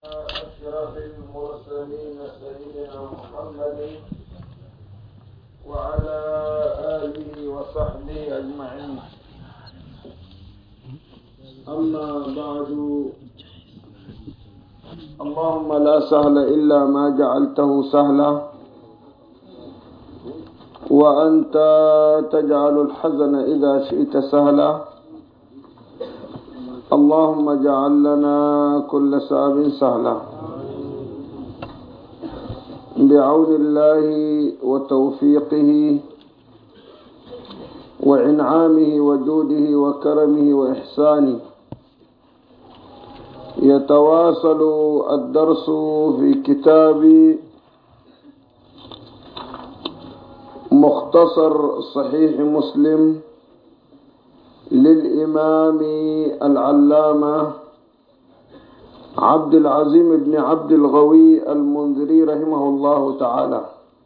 أشرف المرسلين سيدنا محمد وعلى آله وصحبه أجمعين. أما بعد، اللهم لا سهل إلا ما جعلته سهلا وأنت تجعل الحزن إذا شئت سهلا. اللهم اجعل لنا كل صعب سهلا بعون الله وتوفيقه وإنعامه وجوده وكرمه وإحسانه. يتواصل الدرس في كتاب مختصر صحيح مسلم للإمام العلامة عبد العظيم بن عبد الغوي المنذري رحمه الله تعالى.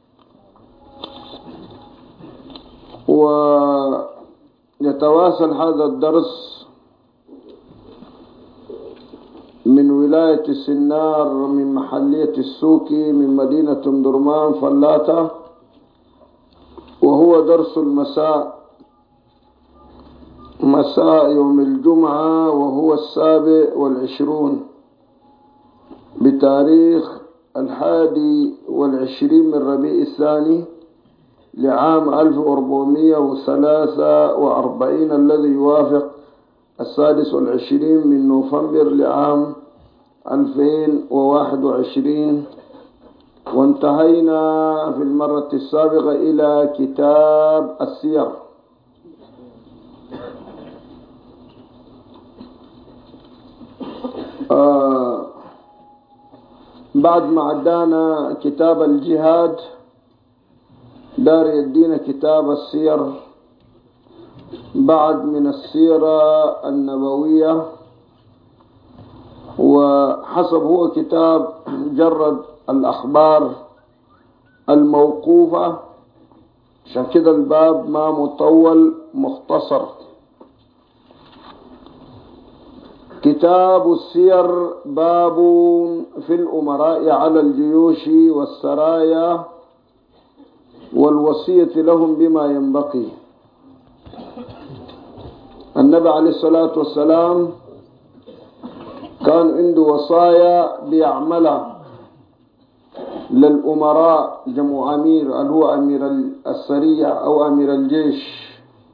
ويتواصل هذا الدرس من ولاية سنار من محلية السوكي من مدينة درمان فلاتة، وهو درس المساء، مساء يوم الجمعة، وهو 27 بتاريخ 21 من ربيع الثاني لعام 1443 الذي يوافق 26 من نوفمبر لعام 2021. وانتهينا في المرة السابقة إلى كتاب السير. بعد ما عدانا كتاب الجهاد دار يدينا كتاب السير بعد من السيرة النبوية، وحسب هو كتاب جرد الأخبار الموقوفة، عشان كده الباب ما مطول مختصر. كتاب السير باب في الأمراء على الجيوش والسرايا والوصية لهم بما ينبغي. النبي عليه الصلاة والسلام كان عنده وصايا بيعملها للأمراء، جمع أمير اللي هو أمير السرية أو أمير الجيش،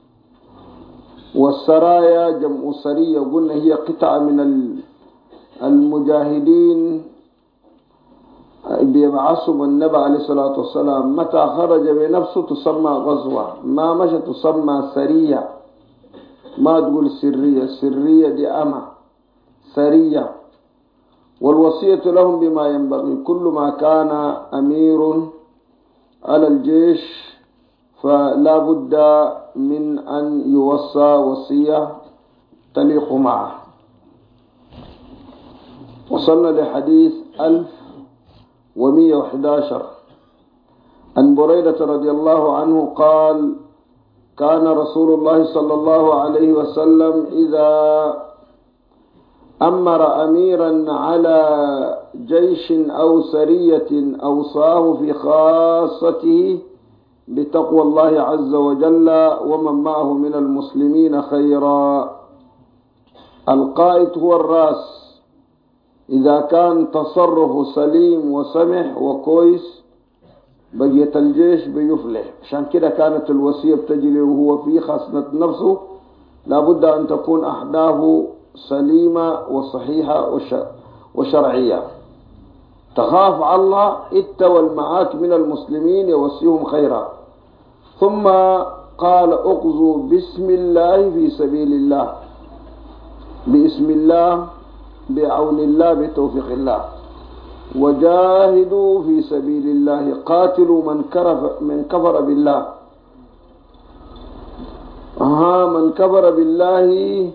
والسرايا جمع سرية، قلنا هي قطعة من المجاهدين بيبعثهم النبي عليه الصلاة والسلام. متى خرج بنفسه تسمى غزوة، ما مشى تسمى سرية. ما تقول سرية، السرية دي أما سرية. والوصية لهم بما ينبغي، كل ما كان أمير على الجيش فلا بد من أن يوصى وصية تليق معه. وصلنا لحديث 1111 عن بريدة رضي الله عنه قال: كان رسول الله صلى الله عليه وسلم إذا أمر أميرا على جيش أو سرية أوصاه في خاصته بتقوى الله عز وجل ومن معه من المسلمين خيرا. القائد هو الرأس، إذا كان تصرف سليم وسمح وكويس بقية الجيش بيفلح. عشان كده كانت الوصية بتجري وهو في خاصة نفسه لابد أن تكون أحداثه سليمة وصحيحة وشرعية. تخاف على الله اتول معاك من المسلمين يوصيهم خيرا. ثم قال: اغزوا بسم الله في سبيل الله، باسم الله، بعون الله، بتوفيق الله. وجاهدوا في سبيل الله، قاتلوا من كفر بالله. من كفر بالله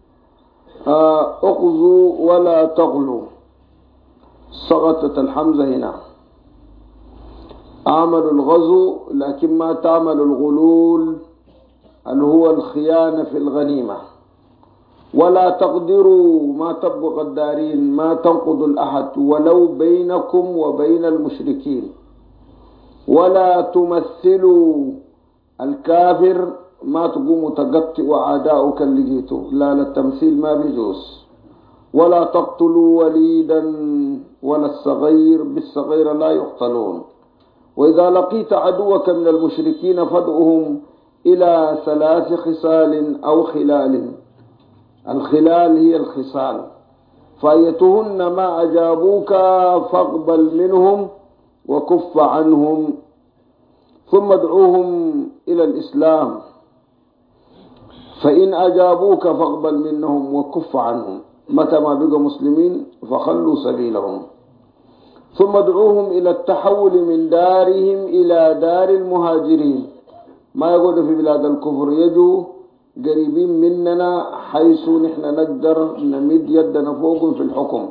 اغزوا ولا تغلوا. سقطت الحمزة هنا. عملوا الغزو لكن ما تعمل الغلول اللي هو الخيانة في الغنيمة. ولا تقدروا ما تبقوا قدارين ما تنقضوا الأحد ولو بينكم وبين المشركين. ولا تمثلوا الكافر ما تقوموا تقطعوا أعداؤك اللي جيتوا، لا للتمثيل ما بيجوز. ولا تقتلوا وليدا ولا الصغير بالصغير لا يقتلون. وإذا لقيت عدوك من المشركين فادعهم إلى 3 خصال أو خلال. الخلال هي الخصال، فأيتهن ما أجابوك فاقبل منهم وكف عنهم، ثم ادعوهم إلى الإسلام، فإن أجابوك فاقبل منهم وكف عنهم، متى ما بقوا مسلمين فخلوا سبيلهم. ثم ادعوهم إلى التحول من دارهم إلى دار المهاجرين، ما يقعدوا في بلاد الكفر، يجوا قريبين مننا حيث نحن نقدر نمد يدنا فوقهم في الحكم.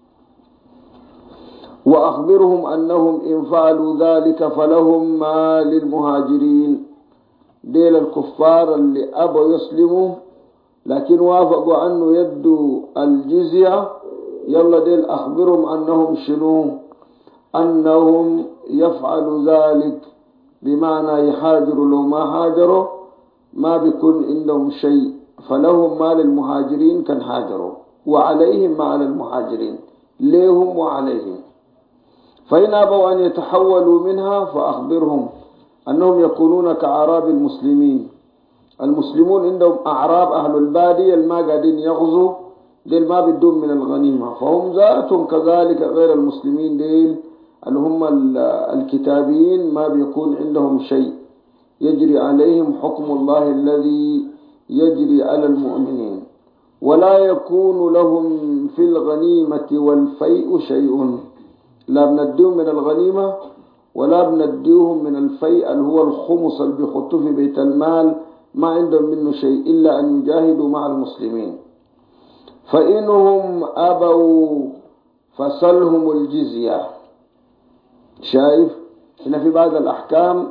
وأخبرهم أنهم إن فعلوا ذلك فلهم ما للمهاجرين. ديل الكفار اللي أبوا يسلموا لكن وافقوا أنه يدوا الجزية، يلا ديل أخبرهم أنهم شنو، أنهم يفعلوا ذلك، بمعنى يحاجروا لو ما هاجروا ما بيكون عندهم شيء، فلهم ما للمهاجرين كان هاجروا، وعليهم ما على المهاجرين، ليهم وعليهم. فإن أبوا أن يتحولوا منها فأخبرهم أنهم يكونون كأعراب المسلمين. المسلمون عندهم أعراب أهل البادية الما قاعدين يغزوا، ديل ما بدون من الغنيمة، فهم ذاتهم كذلك غير المسلمين ديل اللي هم الكتابيين ما بيكون عندهم شيء، يجري عليهم حكم الله الذي يجري على المؤمنين. ولا يكون لهم في الغنيمة والفيء شيء، لا بنديهم من الغنيمة ولا بنديهم من الفيء اللي هو الخمس اللي بيخطوا في بيت المال، ما عندهم منه شيء إلا أن يجاهدوا مع المسلمين. فإنهم أبوا فسلهم الجزية. شايف هنا في بعض الأحكام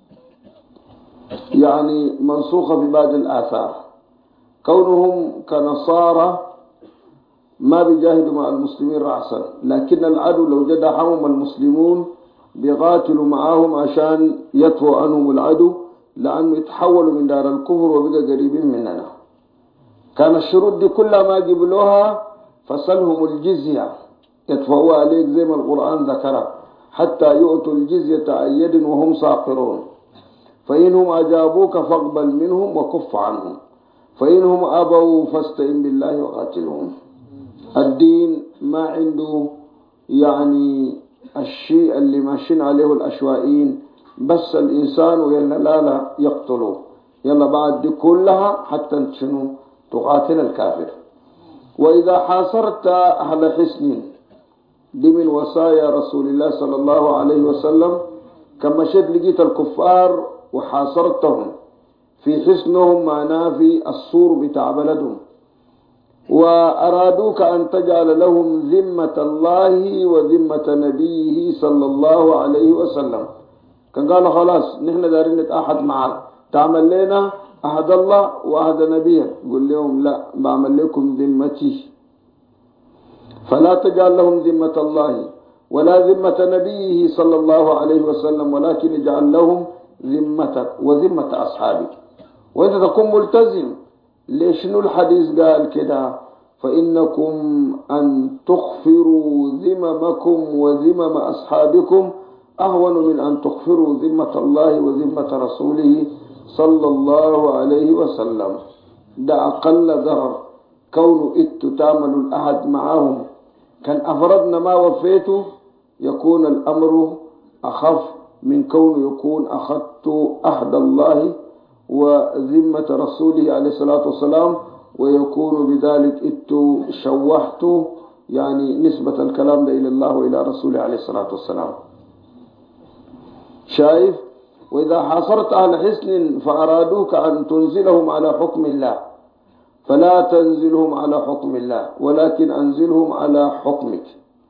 يعني منسوخة في بعض الآثار، كونهم كنصارى ما بيجاهدوا مع المسلمين رأسا، لكن العدو لو جدحهم المسلمون بيقاتلوا معاهم عشان يطفوا عنهم العدو، لأنه يتحولوا من دار الكفر وبقى قريبين مننا. كان الشروط دي كلها ما قبلوها فسلهم الجزية، يدفعوها عليك زي ما القرآن ذكرها، حتى يؤتوا الجزية عن يد وهم صاغرون. فإنهم أجابوك فاقبل منهم وكف عنهم، فإنهم أبوا فاستعن بالله وقاتلهم. الدين ما عنده يعني الشيء اللي ماشين عليه الأشوائيين، بس الإنسان ويلا لا يقتلوه، يلا بعد دي كلها حتى شنو تقاتل الكافر. وإذا حاصرت أهل حصن، دي من وصايا رسول الله صلى الله عليه وسلم، كما شد لقيت الكفار وحاصرتهم في حصنهم، معناه في السور بتاع بلدهم، وأرادوك أن تجعل لهم ذمة الله وذمة نبيه صلى الله عليه وسلم، كان قالوا خلاص نحن دارين نتأحد معك، تعمل لنا أحد الله وأحد نبيه، قل لهم لا، بعمل لكم ذمتي. فلا تجعل لهم ذمة الله ولا ذمة نبيه صلى الله عليه وسلم، ولكن اجعل لهم ذمتك وذمة أصحابك، وإنت تكون ملتزم. ليش الحديث قال كده؟ فإنكم أن تغفروا ذممكم وذمم أصحابكم أهون من أن تغفروا ذمة الله وذمة رسوله صلى الله عليه وسلم. ده أقل ضرر، كون تعملوا الأحد معهم، كان أفردنا ما وفيته يكون الأمر أخف من كون يكون أخذت أحد الله وذمة رسوله عليه الصلاة والسلام، ويكون بذلك شوحت يعني نسبة الكلام ده إلى الله وإلى رسوله عليه الصلاة والسلام. شايف؟ وإذا حاصرت أهل حصن فأرادوك أن تنزلهم على حكم الله، فلا تنزلهم على حكم الله ولكن أنزلهم على حكمك.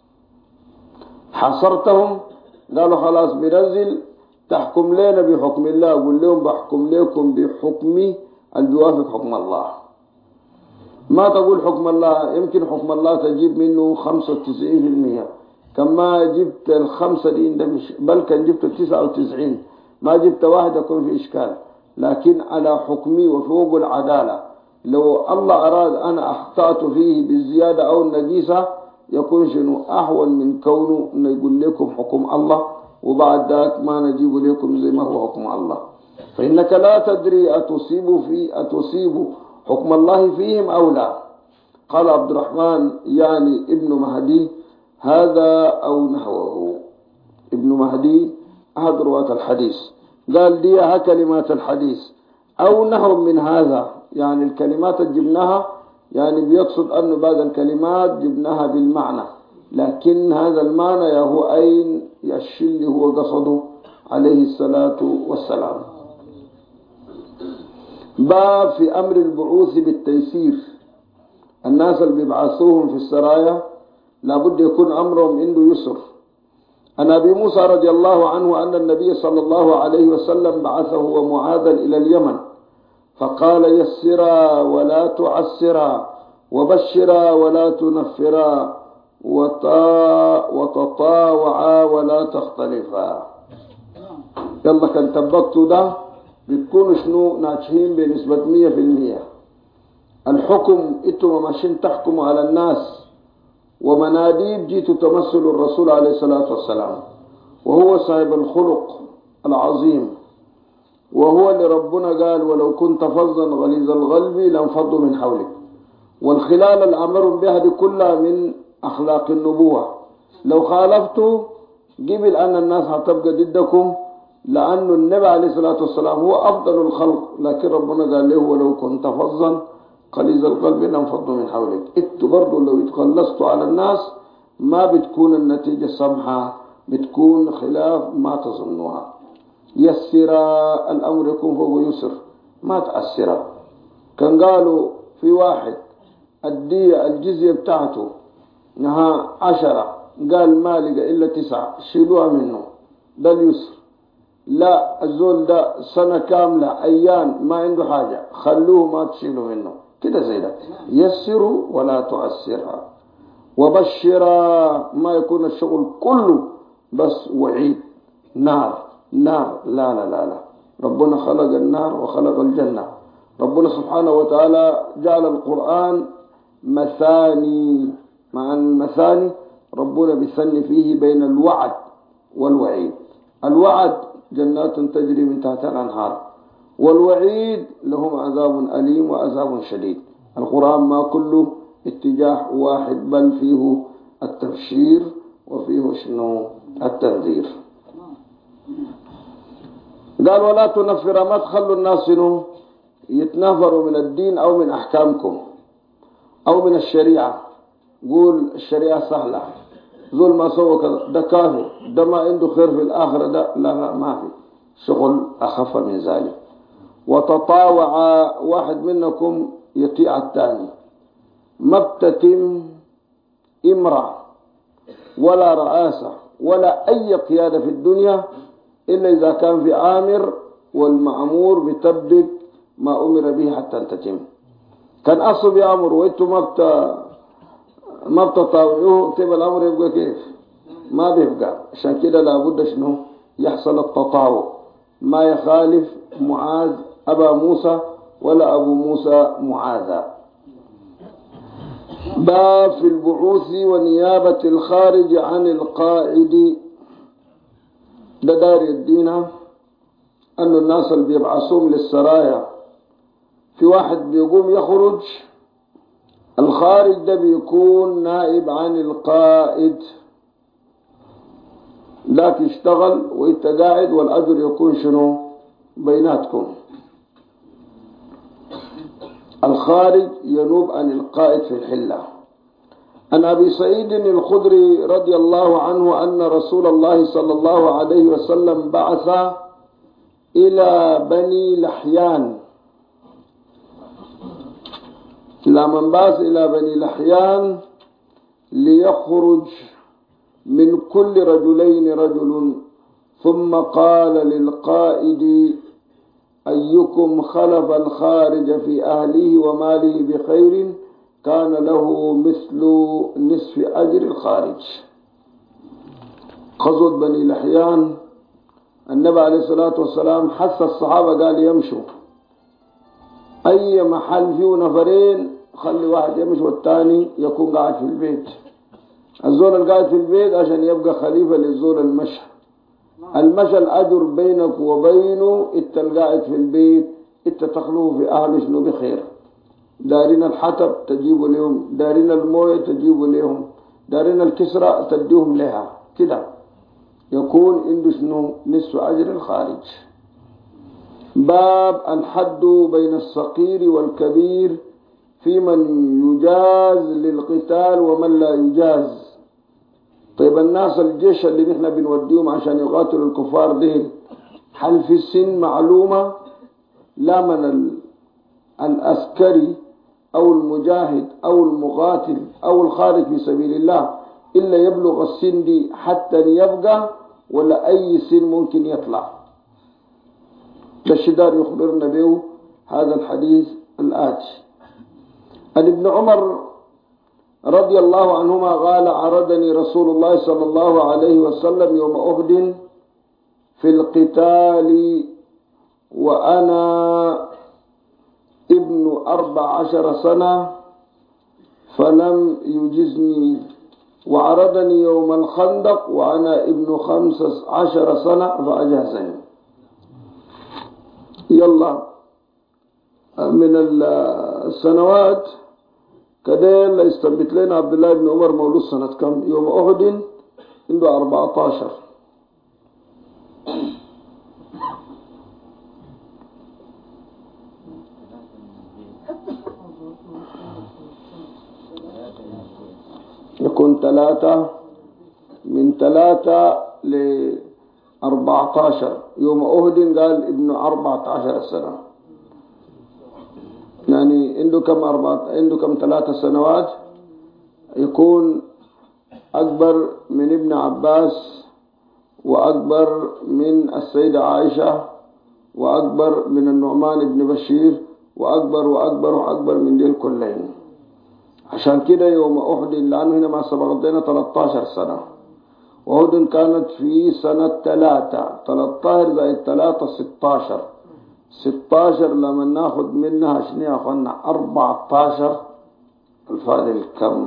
حاصرتهم قالوا خلاص بنزل، تحكم لنا بحكم الله، قل لهم بحكم لكم بحكمي اللي بيوافق حكم الله. ما تقول حكم الله، يمكن حكم الله تجيب منه 95%. كما جبت الخمسة دي مش، بل كان جبت 99 ما جبت واحد يكون في إشكال. لكن على حكمي وفوق العدالة، لو الله أراد أنا أخطأت فيه بالزيادة أو النقيصة يكون شنو أحوال من كونه نقول لكم حكم الله وبعد ذاك ما نجيب لكم زي ما هو حكم الله. فإنك لا تدري أتصيب حكم الله فيهم أو لا. قال عبد الرحمن يعني ابن مهدي هذا أو نحوه. ابن مهدي أحد رواة الحديث قال دي كلمات الحديث أو نحو من هذا، يعني الكلمات اللي جبناها يعني بيقصد أنه بعض الكلمات جبناها بالمعنى، لكن هذا المعنى يا هو أين يشي اللي هو قصده عليه الصلاة والسلام. باب في أمر البعوث بالتيسير. الناس اللي بيبعثوهم في السرايا لابد يكون أمرهم عنده يسر. عن أبي موسى رضي الله عنه أن النبي صلى الله عليه وسلم بعثه ومعاذا إلى اليمن فقال يسرا ولا تعسرا وبشرا ولا تنفرا وتطاوعا ولا تختلفا. يلا كان تبقتوا ده بتكونوا شنو ناجحين بنسبة 100%. الحكم انتم ماشيين تحكموا على الناس، ومناديب جيتوا تمثلوا الرسول عليه الصلاة والسلام، وهو صاحب الخلق العظيم، وهو اللي ربنا قال ولو كنت فظا غليظ القلب لانفضوا من حولك. والخلال الأمر بها دي كلها من أخلاق النبوة. لو خالفتوا قبل أن الناس هتبقى ضدكم، لأن النبي عليه الصلاة والسلام هو أفضل الخلق، لكن ربنا قال له ولو كنت فظا غليظ القلب لانفضوا من حولك. انتوا برضو لو اتخلصتوا على الناس ما بتكون النتيجة سمحة، بتكون خلاف ما تظنوها. يسرا الأمر يكون فوق يسر، ما تأسرا. كان قالوا في واحد الدية الجزية بتاعته نها 10، قال ما لقى إلا 9 شيلوها منه، ده اليسر. لا الزول ده سنة كاملة أيام ما عنده حاجة خلوه ما تشيلوا منه كده زي ده. يسروا ولا تعسرها. وبشرا ما يكون الشغل كله بس وعيد نار نار، لا لا لا لا. ربنا خلق النار وخلق الجنة. ربنا سبحانه وتعالى جعل القرآن مثاني، مع المثاني ربنا بيثني فيه بين الوعد والوعيد. الوعد جنات تجري من تحتها الأنهار، والوعيد لهم عذاب أليم وعذاب شديد. القرآن ما كله اتجاه واحد، بل فيه التبشير وفيه شنو التنذير. قال ولا تنفر، ما تخلوا الناس شنو يتنافروا من الدين أو من أحكامكم أو من الشريعة. قول الشريعة سهلة، ذول ما سوى كذا ده كافر، ده ما عنده خير في الآخرة، ده لا لا ما في شغل أخف من ذلك. وتطاوع واحد منكم يطيع الثاني. ما بتتم امرأة ولا رئاسة ولا أي قيادة في الدنيا إلا إذا كان في آمر والمأمور بتطبق ما أمر به حتى تتم. كان أصل بأمر وإنتم ما بتطاوعوه تبقى الأمر يبقى كيف؟ ما بيبقى. عشان كده لابد شنو يحصل التطاوع، ما يخالف معاذ أبا موسى ولا أبو موسى معاذا. باب في البعوث ونيابة الخارج عن القائد. ده دار يدينا أن الناس اللي بيبعثوهم للسرايا في واحد بيقوم يخرج، الخارج ده بيكون نائب عن القائد، ذاك يشتغل وانت قاعد والأجر يكون شنو بيناتكم. الخارج ينوب عن القائد في الحلة. عن أبي سعيد الخدري رضي الله عنه أن رسول الله صلى الله عليه وسلم بعث إلى بني لحيان، لمن بعث إلى بني لحيان ليخرج من كل رجلين رجل، ثم قال للقائد أيكم خلف الخارج في أهله وماله بخير كان له مثل نصف أجر الخارج. غزوة بني لحيان النبي عليه الصلاة والسلام حث الصحابة قال يمشوا أي محل فيه نفرين خلي واحد يمشي والتاني يكون قاعد في البيت. الزول القاعد في البيت عشان يبقى خليفة للزول المشى. المشى الأجر بينك وبينه، انت القاعد في البيت انت تخلوه في أهل شنو بخير. دارين الحطب تجيبوا لهم، دارين الموية تجيبوا لهم، دارين الكسرة تديهم لها كده، يكون عنده شنو نصف أجر الخارج. باب الحد بين الصغير والكبير في من يجاز للقتال ومن لا يجاز. طيب الناس الجيش اللي نحن بنوديهم عشان يقاتلوا الكفار دين، هل في السن معلومة؟ لا، من العسكري أو المجاهد أو المقاتل أو الخارج في سبيل الله إلا يبلغ السن دي حتى يبقى، ولا أي سن ممكن يطلع. الشدار يخبرنا به هذا الحديث الآتي. عن ابن عمر رضي الله عنهما قال عرضني رسول الله صلى الله عليه وسلم يوم أحد في القتال وأنا ابن 14 سنة فلم يجزني، وعرضني يوم الخندق وأنا ابن 15 سنة فأجازني. يلا من السنوات كده يستنبت لنا عبد الله بن عمر مولود سنة كم؟ يوم أحد عنده 14. يكون 3 من 3 ل 14. يوم أحد قال ابن 14 سنة، يعني عنده كم 3 سنوات، يكون أكبر من ابن عباس وأكبر من السيدة عائشة وأكبر من النعمان بن بشير وأكبر وأكبر وأكبر من ديل كلين. عشان كده يوم أحد لأنه هنا ما سبقت لنا 13 سنة، وأحد كانت في سنة 3 13 زائد 3 16. 16 لما ناخد منها شنو أخونا 14 الفاضل كم؟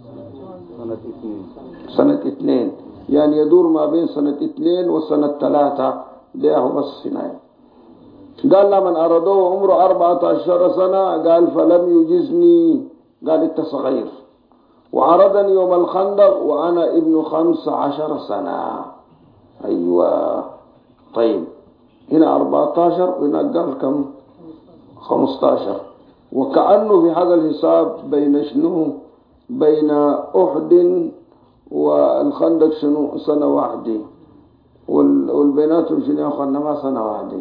سنة 2 يعني يدور ما بين سنة 2 وسنة 3 ده هو بس سنين. قال لمن أرادوه عمره 14 سنة قال فلم يجزني، قال انت صغير. وعرضني يوم الخندق وأنا ابن 15 سنة. أيوة طيب هنا 14 وهنا قال كم 15. وكأنه في هذا الحساب بين شنو بين أحد والخندق شنو سنة واحدة، والبينات شنو أخذنا ما سنة واحدة.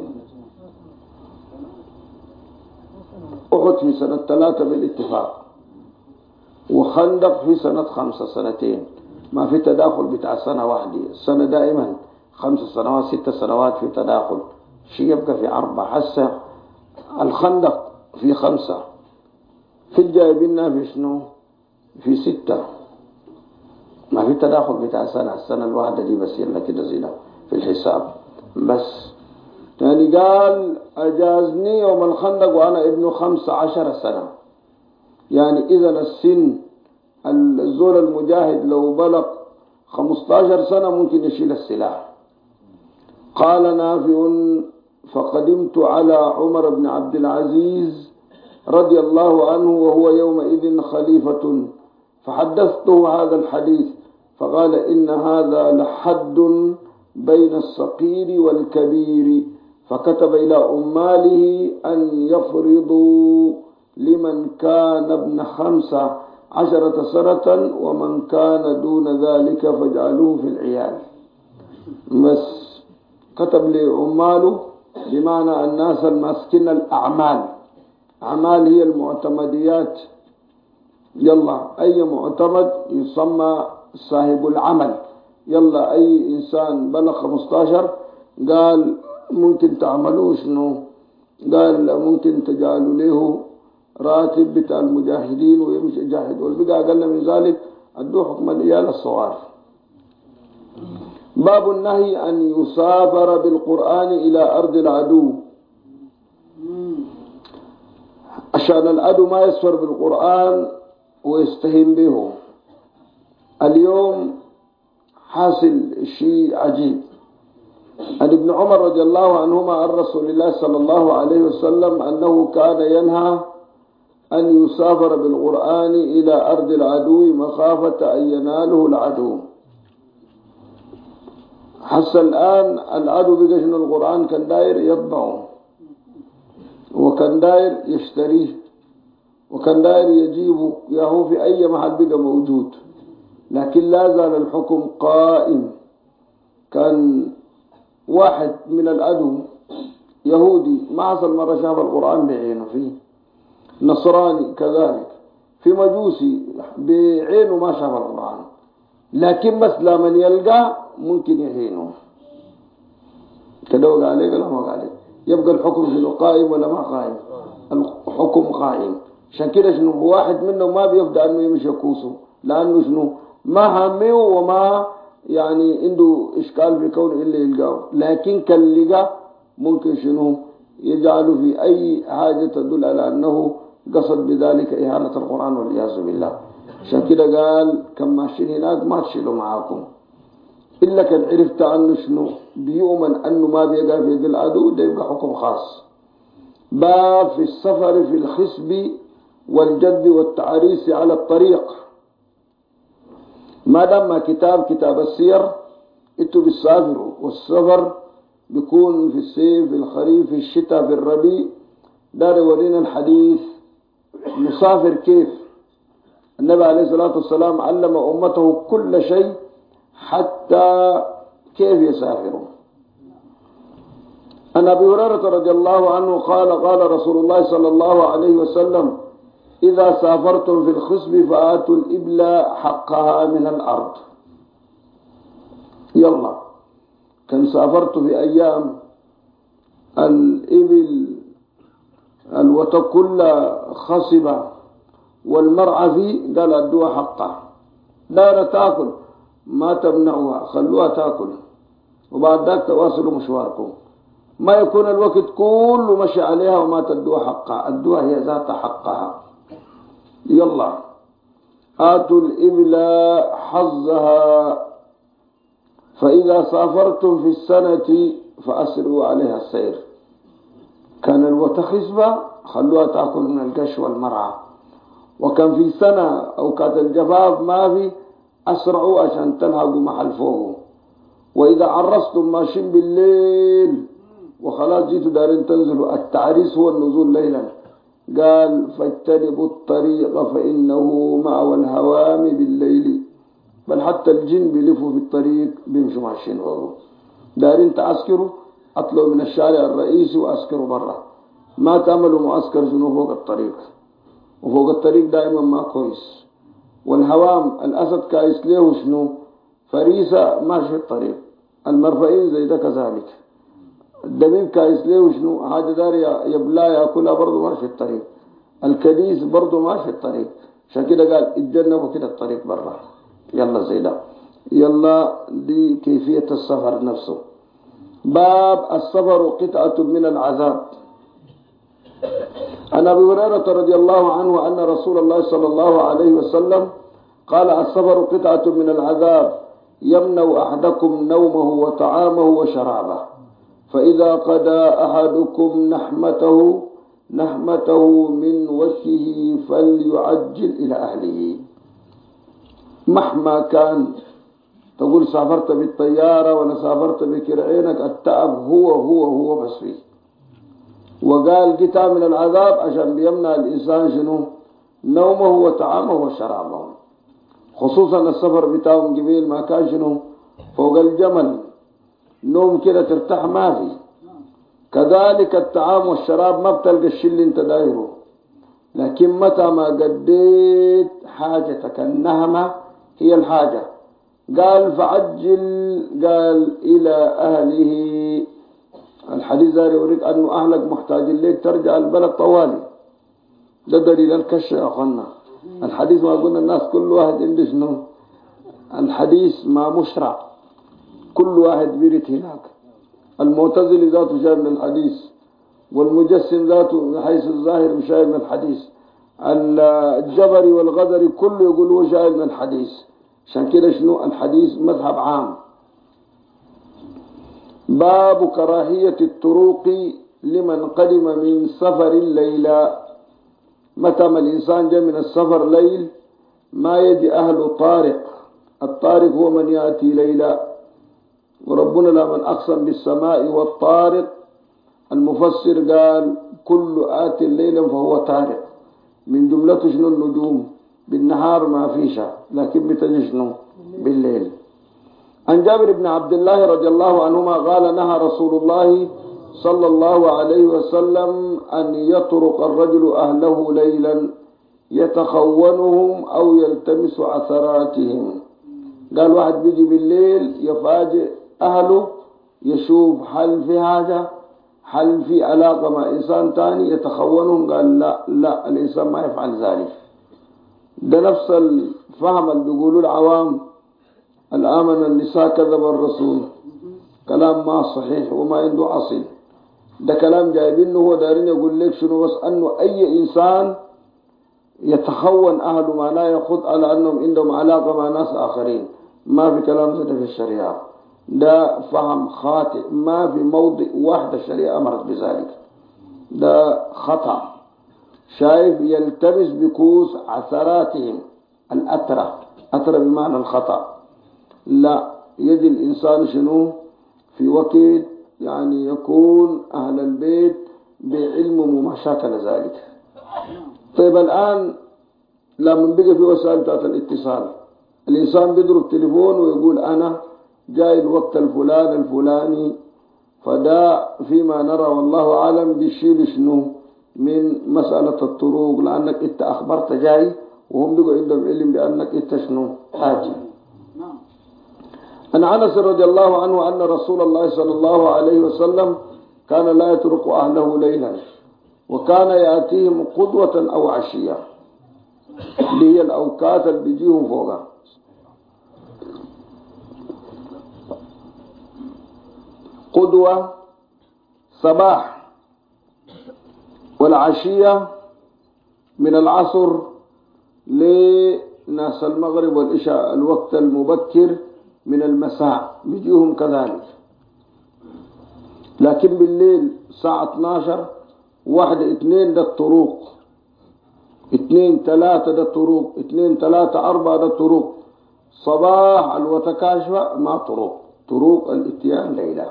أحد في سنة 3 بالاتفاق، وخندق في سنة 5 سنتين، ما في تداخل بتاع سنة واحدة. السنة دائما 5 سنوات 6 سنوات في تداخل، شيء يبقى في 4. حسه الخندق في 5، في الجايبنا في شنو في 6، ما في تداخل بتاع السنة الواحدة دي بس يلا كده زينا في الحساب بس. يعني قال أجازني يوم الخندق وأنا ابن 15 سنة، يعني إذا السن الزول المجاهد لو بلغ 15 سنة ممكن يشيل السلاح. قال نافع فقدمت على عمر بن عبد العزيز رضي الله عنه وهو يومئذ خليفة فحدثته هذا الحديث فقال إن هذا لحد بين الصغير والكبير، فكتب إلى أماله أن يفرضوا لمن كان ابن 15 سنة ومن كان دون ذلك فاجعلوه في العيال. بس كتب لعماله بمعنى الناس الماسكين الأعمال، أعمال هي المعتمديات. يلا أي معتمد يسمى صاحب العمل. يلا أي إنسان بلغ 15 قال ممكن تعملوه شنو، قال ممكن تجعلوا له راتب بتاع المجاهدين ويمشي يجاهد، والبقى أقل من ذلك أدوه حكم الإيال الصغار. باب النهي أن يسافر بالقرآن إلى أرض العدو، عشان العدو ما يسفر بالقرآن ويستهين به. اليوم حاصل شيء عجيب. عن ابن عمر رضي الله عنهما عن رسول الله صلى الله عليه وسلم أنه كان ينهى أن يسافر بالقرآن إلى أرض العدو مخافة أن يناله العدو. حتى الآن العدو بقى شنو القرآن كان داير يطبعه، وكان داير يشتريه، وكان داير يجيبه ياهو في أي محل بقى موجود، لكن لا زال الحكم قائم. كان واحد من العدو يهودي ما حصل مرة شاف القرآن بعينه، فيه نصراني كذلك، في مجوسي بعينه ما شاف القرآن، لكن بس لما يلقى ممكن يهينه كده. وقع عليك ولا ما وقع عليك؟ يبقى الحكم شنو قائم ولا ما قائم؟ الحكم قائم. عشان كده شنو واحد منهم ما بيفضل انه يمشي يكوسه، لانه شنو ما همه وما يعني عنده اشكال في كونه الا يلقاه، لكن كان لقى ممكن شنو يجعله في اي حاجه تدل على انه قصد بذلك اهانه القران والعياذ بالله. عشان كده قال كم ماشيين هناك ما تشيلوا معاكم إلا كان عرفت عنه شنو بيؤمن أنه ما بيقع في يد العدو، ده يبقى حكم خاص. باب في السفر في الخصب والجد والتعريس على الطريق. ما دام كتاب السير انتوا بتسافروا، والسفر بيكون في الصيف في الخريف في الشتاء في الربيع. دار يورينا الحديث نسافر كيف. النبي عليه الصلاة والسلام علم أمته كل شيء حتى كيف يسافرون. عن أبي هريرة رضي الله عنه قال قال رسول الله صلى الله عليه وسلم إذا سافرتم في الخصب فآتوا الإبل حقها من الأرض. يلا كان سافرت في أيام الإبل الوتر كلها خصبة والمرعى فيه، قال أدوها حقها، دار تاكل ما تمنعوها، خلوها تاكل وبعد ذلك تواصلوا مشواركم. ما يكون الوقت كله مشي عليها وما تدوها حقها، أدوها هي ذات حقها. يلا آتوا الإبل حظها، فإذا سافرتم في السنة فأسروا عليها السير. كان الوتخصبة خلوها تأكل من القش والمرعى، وكان في سنة أو كانت الجفاف ما في أسرعوا عشان تلحقوا محل فوقه. وإذا عرستم ماشين بالليل وخلاص جيتوا دارين تنزلوا، التعريس هو النزول ليلا. قال فاجتنبوا الطريق فإنه مأوى الهوام بالليل، بل حتى الجن بيلفوا في الطريق بيمشوا ماشيين فوقه. دارين تعسكروا أطلعوا من الشارع الرئيسي وأسكروا برا، ما تعملوا معسكر شنو فوق الطريق، وفوق الطريق دائما ما كويس. والهوام الأسد كايس له شنو فريسة ماشي الطريق، المرفئين زي ده كذلك. الدميم كايس له شنو حاجة دار يبلا يأكلها برضو ماشي الطريق. الكديس برضو ماشي الطريق. عشان كده قال اتجنبوا كده الطريق برا. يلا زي ده. يلا دي كيفية السفر نفسه. باب السفر قطعة من العذاب. عن أبي هريرة رضي الله عنه أن رسول الله صلى الله عليه وسلم قال السفر قطعة من العذاب يمنع أحدكم نومه وطعامه وشرابه، فإذا قضى أحدكم نحمته من وجهه فليعجل إلى أهله. مهما كان تقول سافرت بالطيارة ولا سافرت بكرعينك، التعب هو بس فيه. وقال قطع من العذاب عشان بيمنع الإنسان شنو نومه وطعامه وشرابه. خصوصا السفر بتاعهم قبيل ما كان شنو فوق الجمل، نوم كده ترتاح ما في. كذلك الطعام والشراب ما بتلقى الشيء اللي انت دايره، لكن متى ما قديت حاجتك النهمة هي الحاجة. قال فعجل، قال إلى أهله. الحديث ذا يوريك أنه أهلك محتاج لك ترجع البلد طوالي، ده دليل الكشف يا أخوانا. الحديث ما قلنا الناس كل واحد عنده شنو؟ الحديث ما مشرع، كل واحد بيرت هناك. المعتزلي ذاته شايف من الحديث، والمجسم ذاته من حيث الظاهر شايف من الحديث، الجبري والغدري كله يقول هو شايف من الحديث. عشان كده شنو الحديث مذهب عام. باب كراهية الطرق لمن قدم من سفر الليلة. متى ما الإنسان جاء من السفر ليل ما يجي أهل طارق. الطارق هو من يأتي ليلة، وربنا لمن أقسم بالسماء والطارق. المفسر قال كل آت الليل فهو طارق، من جملته شنو النجوم. بالنهار ما فيش، لكن بتجي شنو بالليل. عن جابر بن عبد الله رضي الله عنهما قال نهى رسول الله صلى الله عليه وسلم أن يطرق الرجل أهله ليلا يتخونهم أو يلتمس عثراتهم. قال واحد بيجي بالليل يفاجئ أهله، يشوف هل في حاجة، هل في علاقة مع إنسان تاني، يتخونهم. قال لا الإنسان ما يفعل ذلك. ده نفس الفهم اللي بيقولوا العوام الآمن النساء كذب الرسول، كلام ما صحيح وما عنده أصل. ده كلام جايبينه هو دارين يقول لك شنو، بس أنه أي إنسان يتخون أهله ما لا يخض على أنهم عندهم علاقة مع ناس آخرين. ما في كلام زي في الشريعة، ده فهم خاطئ. ما في موضع واحد الشريعة أمرت بذلك، ده خطأ. شايف يلتمس بكوس عثراتهم، الأترة، أترة بمعنى الخطأ. لا، يجي الإنسان شنو في وقت يعني يكون أهل البيت بعلم وما شاكل ذلك. طيب الآن لما بقى في وسائل بتاعت الاتصال، الإنسان بيضرب تليفون ويقول أنا جاي الوقت الفلاني، فده فيما نرى والله أعلم بيشيل شنو من مسألة الطرق، لأنك إنت أخبرت جاي وهم بيقوا عندهم علم بأنك إنت شنو حاجي. عن أنس رضي الله عنه أن رسول الله صلى الله عليه وسلم كان لا يترك أهله ليلا، وكان يأتيهم قدوة أو عشية، اللي هي الأوقات اللي بيجيهم فوقها. قدوة صباح، والعشية من العصر لناس المغرب والعشاء، الوقت المبكر من المساء بيجيهم كذلك. لكن بالليل الساعة 12 1 2 ده الطرق، 2 3 ده الطرق، 2 3 4 ده الطرق. صباح الوتكاشفة ما طرق الاتيان ليلة.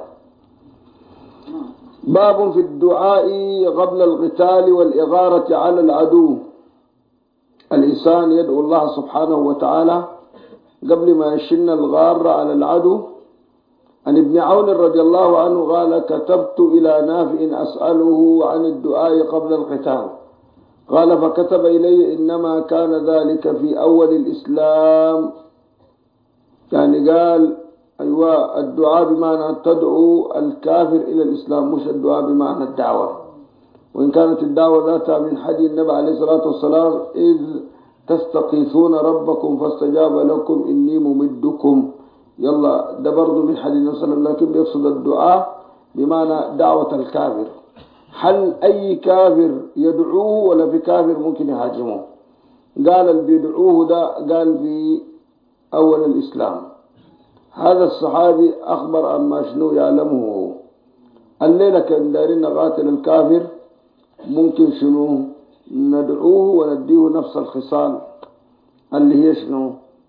باب في الدعاء قبل القتال والإغارة على العدو. الإنسان يدعو الله سبحانه وتعالى قبل ما يشن الغارة على العدو. عن ابن عون رضي الله عنه قال كتبت إلى نافع أسأله عن الدعاء قبل القتال، قال فكتب إلي إنما كان ذلك في أول الإسلام. يعني قال أيوة الدعاء بمعنى تدعو الكافر إلى الإسلام، مش الدعاء بمعنى الدعوة. وإن كانت الدعوة ذاتها من حديث النبي عليه الصلاة والسلام إذ تستغيثون ربكم فاستجاب لكم إني ممدكم. يلا ده برضو من حديث النبي صلى الله عليه وسلم، لكن بيقصد الدعاء بمعنى دعوة الكافر. هل أي كافر يدعوه ولا في كافر ممكن يهاجمه؟ قال اللي بيدعوه ده قال في أول الإسلام. هذا الصحابي أخبر عما شنو يعلمه. الليلة كان دارين نقاتل الكافر، ممكن شنو ندعوه ونديه نفس الخصال اللي هي شنو،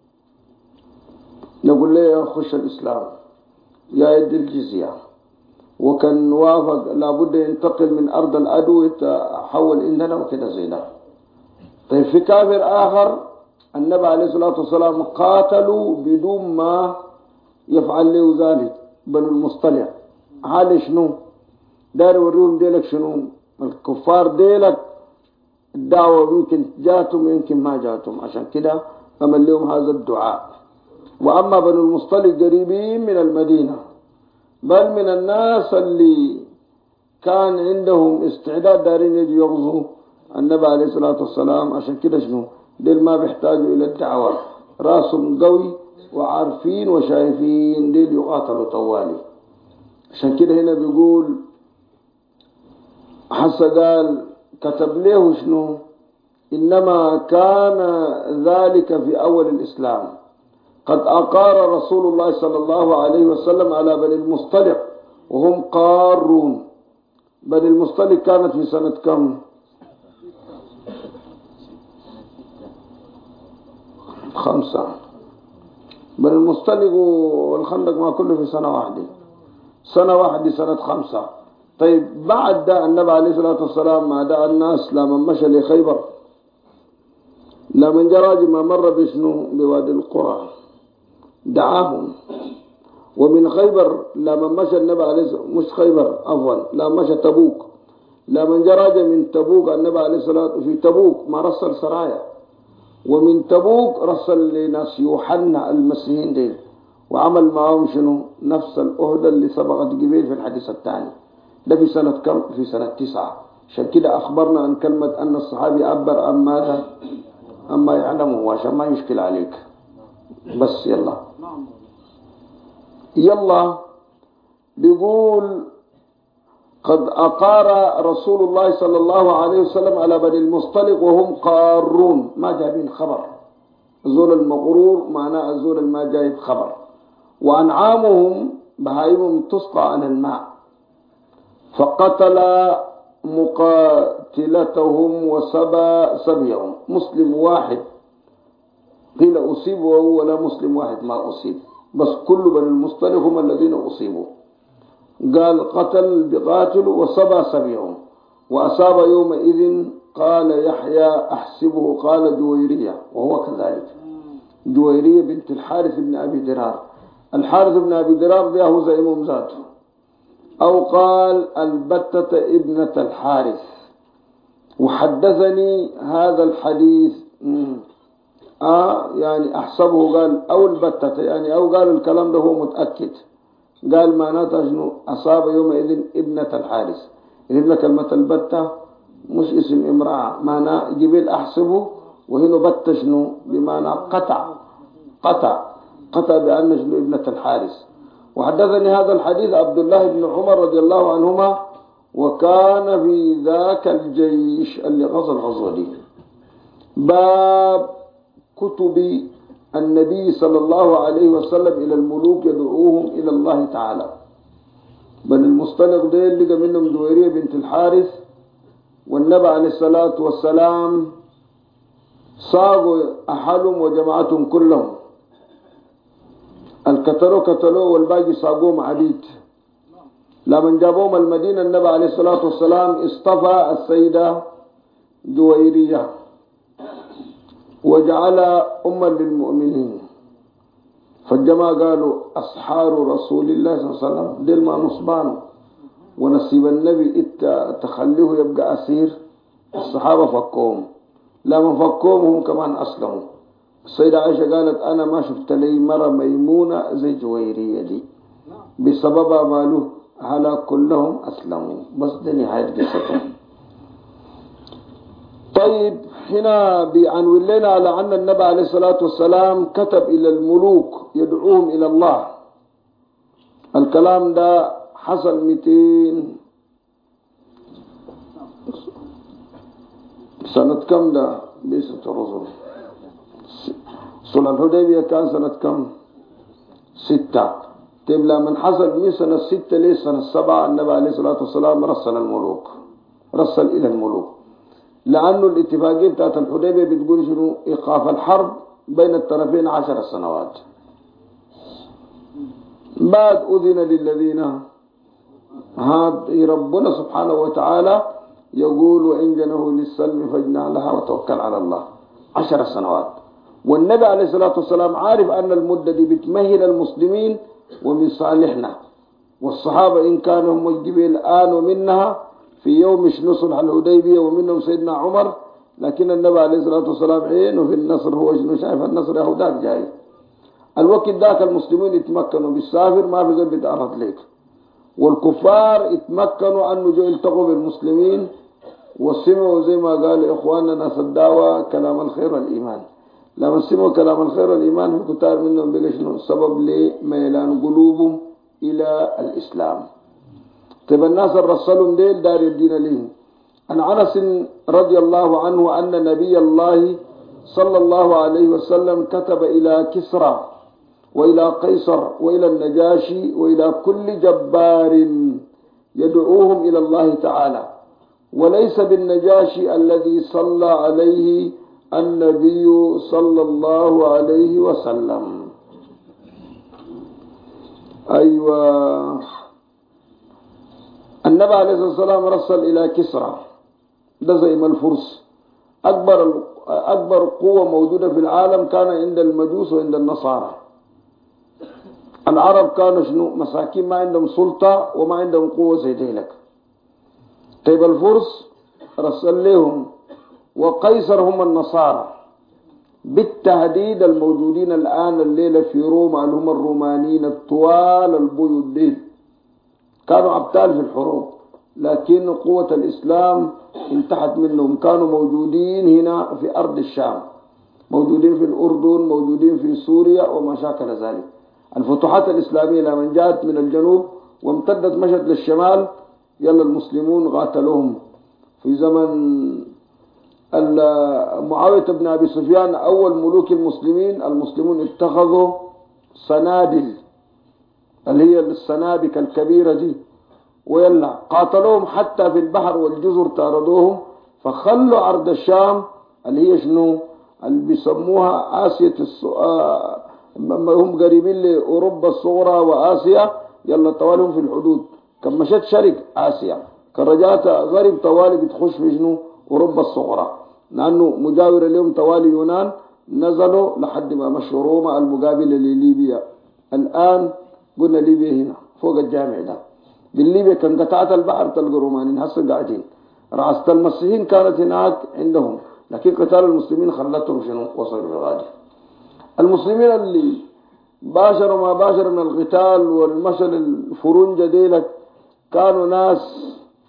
نقول له خش الإسلام يا يد الجزية، وكان وافق لابد ينتقل من أرض العدو يتحول عندنا وكذا زينا. طيب في كافر آخر النبي عليه الصلاة والسلام قاتلوا بدون ما يفعل له ذلك. بنو المصطلق حال شنو دار يوريهم ديلك شنو الكفار ديلك الدعوة يمكن جاتهم يمكن ما جاتهم، عشان كده عمل لهم هذا الدعاء. وأما بنو المصطلق قريبين من المدينة، بل من الناس اللي كان عندهم استعداد دارين يجي يغزوا النبي عليه الصلاة والسلام. عشان كده شنو ديل ما بيحتاجوا إلى الدعوة، راسهم قوي وعارفين وشايفين، ديل يقاتلوا طوالي. عشان كده هنا بيقول حسا قال كتب له شنو إنما كان ذلك في أول الإسلام، قد أقار رسول الله صلى الله عليه وسلم على بني المصطلق وهم قارون. بني المصطلق كانت في سنة كم؟ 5. بني المصطلق والخندق ما كله في سنة واحدة، سنة 5. طيب بعد ده النبي عليه الصلاة والسلام ما دعا الناس لما مشى لخيبر، لما جراج ما مر بشنو بوادي القرى دعاهم. ومن خيبر لما مشى النبي عليه الصلاة، مش خيبر عفوا، لما مشى تبوك، لما جراج من تبوك النبي عليه الصلاة في تبوك ما رسل سرايا، ومن تبوك رسل لناس يوحنا المسيحيين ديل، وعمل معهم شنو نفس الأهدى اللي سبقت قبيل في الحديث الثاني. ده في سنة كم؟ في سنة 9. عشان كده أخبرنا عن كلمة أن الصحابي عبر عن ماذا؟ أما يعلمه عشان ما يشكل عليك. بس يلا بيقول قد أقار رسول الله صلى الله عليه وسلم على بني المصطلق وهم قارون، ما جايبين خبر. الزول المغرور معناه الزول ما جايب خبر. وأنعامهم بهايمهم تسقى عن الماء، فقتل مقاتلتهم وسبى سبيهم. مسلم واحد قيل أصيب ولا مسلم واحد ما أصيب، بس كل بني المصطلق هم الذين أصيبوا. قال قتل بقاتل وسبى سبيهم. وأصاب يومئذ قال يحيى أحسبه قال جويرية، وهو كذلك جويرية بنت الحارث بن أبي درار. الحارث بن أبي درار ده هو زعيم ذاته، أو قال البتة ابنة الحارث. وحدثني هذا الحديث يعني أحسبه قال أو البتة، يعني أو قال الكلام ده هو متأكد. قال معناته شنو أصاب يومئذ ابنة الحارث. ابن كلمة البتة مش اسم امرأة، معنى جبيل أحسبه، وهنا بتة شنو بمعنى قطع بأن شنو ابنة الحارث. وحدثني هذا الحديث عبد الله بن عمر رضي الله عنهما، وكان في ذاك الجيش اللي غزا الغزوة دي. باب كتب النبي صلى الله عليه وسلم إلى الملوك يدعوهم إلى الله تعالى. بني المصطلق ده اللي منهم جويرية بنت الحارث، والنبي عليه الصلاة والسلام صاغوا أحلهم وجماعتهم كلهم، الكتلوا والباقي صاغوهم عبيد. لما جابوهم المدينة النبي عليه الصلاة والسلام اصطفى السيدة جويرية وجعل أما للمؤمنين. فالجماعة قالوا أصحار رسول الله صلى الله عليه وسلم دل ما نصبانه، ونصيب النبي تخليه يبقى أسير. الصحابة فكوهم، لما فكوهم هم كمان أسلموا. السيدة عائشة قالت أنا ما شفت لي مرة ميمونة زي جويرية دي، بسبب ماله هلا كلهم أسلموا. بس دي نهاية قصتهم. طيب هنا بيعنون لنا على أن النبي عليه الصلاة والسلام كتب إلى الملوك يدعوهم إلى الله. الكلام ده حصل 200 سنة كم ده بيسة الرسول. صلح الحديبية كان سنة كم؟ 6. طيب لما حصل من سنة 6 ليه سنة 7 النبي عليه الصلاة والسلام رسل إلى الملوك، لأنه الاتفاقية بتاعت الحديبية بتقول شنو إيقاف الحرب بين الطرفين 10 سنوات. بعد أذن للذين ربنا سبحانه وتعالى يقول وإن جنحوا للسلم فاجنح لها وتوكل على الله 10 سنوات. والنبي عليه الصلاة والسلام عارف أن المدة دي بتمهل المسلمين ومن صالحنا، والصحابة إن كانوا مجدبين الآن ومنها في يوم صلح الحديبية ومنهم سيدنا عمر، لكن النبي عليه الصلاة والسلام عينه في النصر، هو شنو شايف النصر يهوداك جاي. الوقت ذاك المسلمين يتمكنوا بالسافر ما في زول بيتعرض ليك، والكفار يتمكنوا أنه جو يلتقوا بالمسلمين وسمعوا زي ما قال إخواننا في الدعوة كلام الخير والإيمان. لما سمعوا كلام الخير والإيمان في كتار منهم بقى شنو سبب لميلان قلوبهم إلى الإسلام. طيب الناس الرسلهم ديل دار الدين لهم. عن أنس رضي الله عنه أن نبي الله صلى الله عليه وسلم كتب إلى كسرى وإلى قيصر وإلى النجاشي وإلى كل جبار يدعوهم إلى الله تعالى، وليس بالنجاشي الذي صلى عليه النبي صلى الله عليه وسلم. أيوة، النبي عليه الصلاة والسلام رسل إلى كسرى، ده زي ما الفرس أكبر قوة موجودة في العالم كان عند المجوس وعند النصارى. العرب كانوا شنو مساكين، ما عندهم سلطة وما عندهم قوة زي ذلك. طيب الفرس رسل لهم، وقيصر هم النصارى بالتهديد الموجودين الآن الليلة في روما، اللي هم الرومانيين الطوال البيض ديل، كانوا أبطال في الحروب، لكن قوة الإسلام انتهت منهم. كانوا موجودين هنا في أرض الشام، موجودين في الأردن، موجودين في سوريا وما شاكل ذلك. الفتوحات الإسلامية لما جاءت من الجنوب وامتدت مشت للشمال، يلا المسلمون قاتلوهم. في زمن معاوية بن أبي سفيان أول ملوك المسلمون اتخذوا صنادل اللي هي السنابك الكبيرة دي، ويلا قاتلوهم حتى في البحر والجزر طاردوهم، فخلوا أرض الشام اللي هي شنو اللي بيسموها آسيا هم قريبين لأوروبا الصغرى وآسيا، يلا طوالهم في الحدود. كم مشت شرق آسيا كرجات غرب طوالي بتخش في شنو أوروبا الصغرى، لأنه مجاور اليوم طوالي يونان نزلوا لحد ما مشوا روما المقابلة لليبيا. الآن قلنا ليبيا هنا فوق الجامع ده، بالليبيا كان قطعت البحر تلقى رومانيين هسه قاعدين. رعاسة المسيحيين كانت هناك عندهم، لكن قتال المسلمين خلتهم شنو وصلوا للغادي. المسلمين اللي باشروا ما باشر من القتال والمشل الفرنجة ديلك كانوا ناس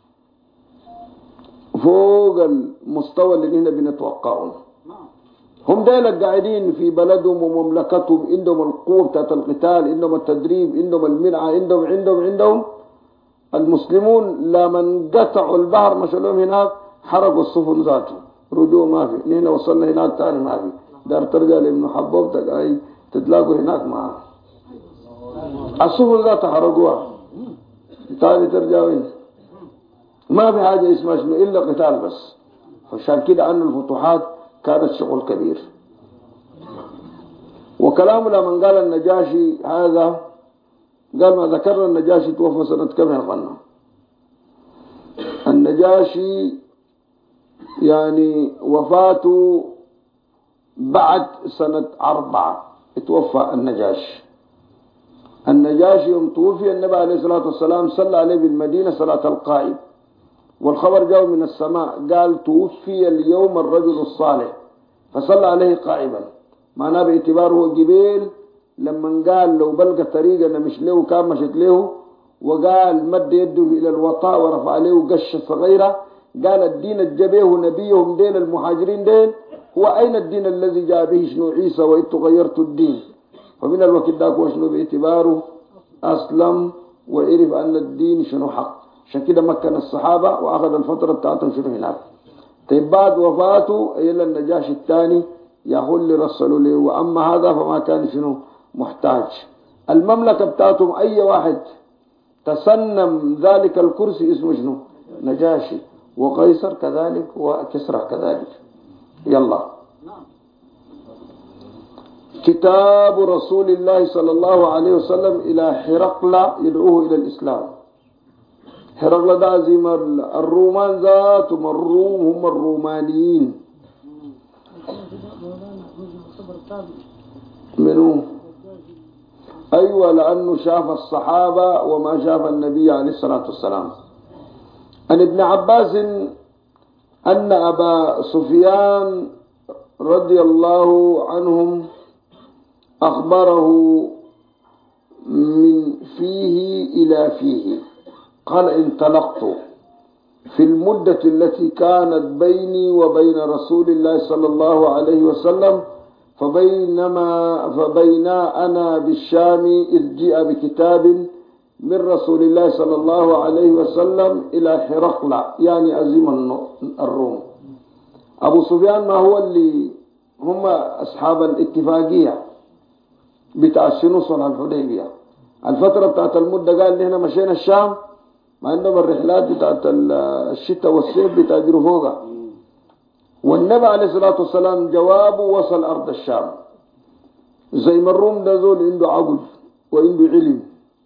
فوق المستوى اللي هنا بنتوقعهم. هم ديلك قاعدين في بلدهم ومملكتهم، عندهم القوة بتاعت القتال، عندهم التدريب، عندهم المنعة، عندهم. المسلمون لما قطعوا البحر مشلهم هناك حرقوا السفن ذاته، رجوع ما في. نحن وصلنا هناك تاني ما في، دار ترجع لابن حبوبتك أي تتلاقوا هناك معاه. السفن ذاته حرقوها، تاني ترجع وين؟ ما في حاجة اسمها شنو إلا قتال بس. عشان كده أن الفتوحات كانت شغل كبير. وكلامه لما قال النجاشي هذا، قال ما ذكرنا النجاشي توفى سنة كم يا أخوانا؟ النجاشي يعني وفاته بعد سنة 4 اتوفى النجاشي يوم توفي النبي عليه الصلاة والسلام صلى عليه بالمدينة صلاة القائم، والخبر جاء من السماء قال توفي اليوم الرجل الصالح، فصلى عليه قائما. معناه باعتباره جبيل لما قال لو بلغ طريقة مش له كان مشت له، وقال مد يده إلى الوطاء ورفع له قش صغيرة، قال الدين الجبيه نبيهم دين المهاجرين دين هو أين الدين الذي جاء به شنو عيسى وإذ غيرت الدين. فمن الوقت ذاك وشنو باعتباره أسلم وعرف أن الدين شنو حق. عشان كده مكن الصحابة وأخذ الفترة بتاعتهم شنو هناك. طيب بعد وفاته إلى النجاشي الثاني يقول لرسلوا له، وأما هذا فما كان شنو محتاج. المملكة بتاعتهم أي واحد تسنم ذلك الكرسي اسمه شنو نجاشي، وقيصر كذلك وكسرى كذلك. يلا كتاب رسول الله صلى الله عليه وسلم إلى هرقل يدعوه إلى الإسلام. هرقل ده عظيم الرومان ذاتهم، الروم هم الرومانيين. منو؟ أيوة، لأنه شاف الصحابة وما شاف النبي عليه الصلاة والسلام. عن ابن عباس أن أبا سفيان رضي الله عنهم أخبره من فيه إلى فيه، قال انطلقت في المدة التي كانت بيني وبين رسول الله صلى الله عليه وسلم، فبينا أنا بالشام إذ جاء بكتاب من رسول الله صلى الله عليه وسلم إلى هرقل يعني عظيم الروم. أبو سفيان ما هو اللي هم أصحاب الاتفاقية بتاع شنو صلح الحديبية. الفترة بتاعت المدة قال لي هنا مشينا الشام، ما عندهم الرحلات بتاعت الشتاء والصيف بتاجروا فوقها. والنبي عليه الصلاة والسلام جوابه وصل أرض الشام. زي ما الروم ده زول عنده عقل وعنده علم،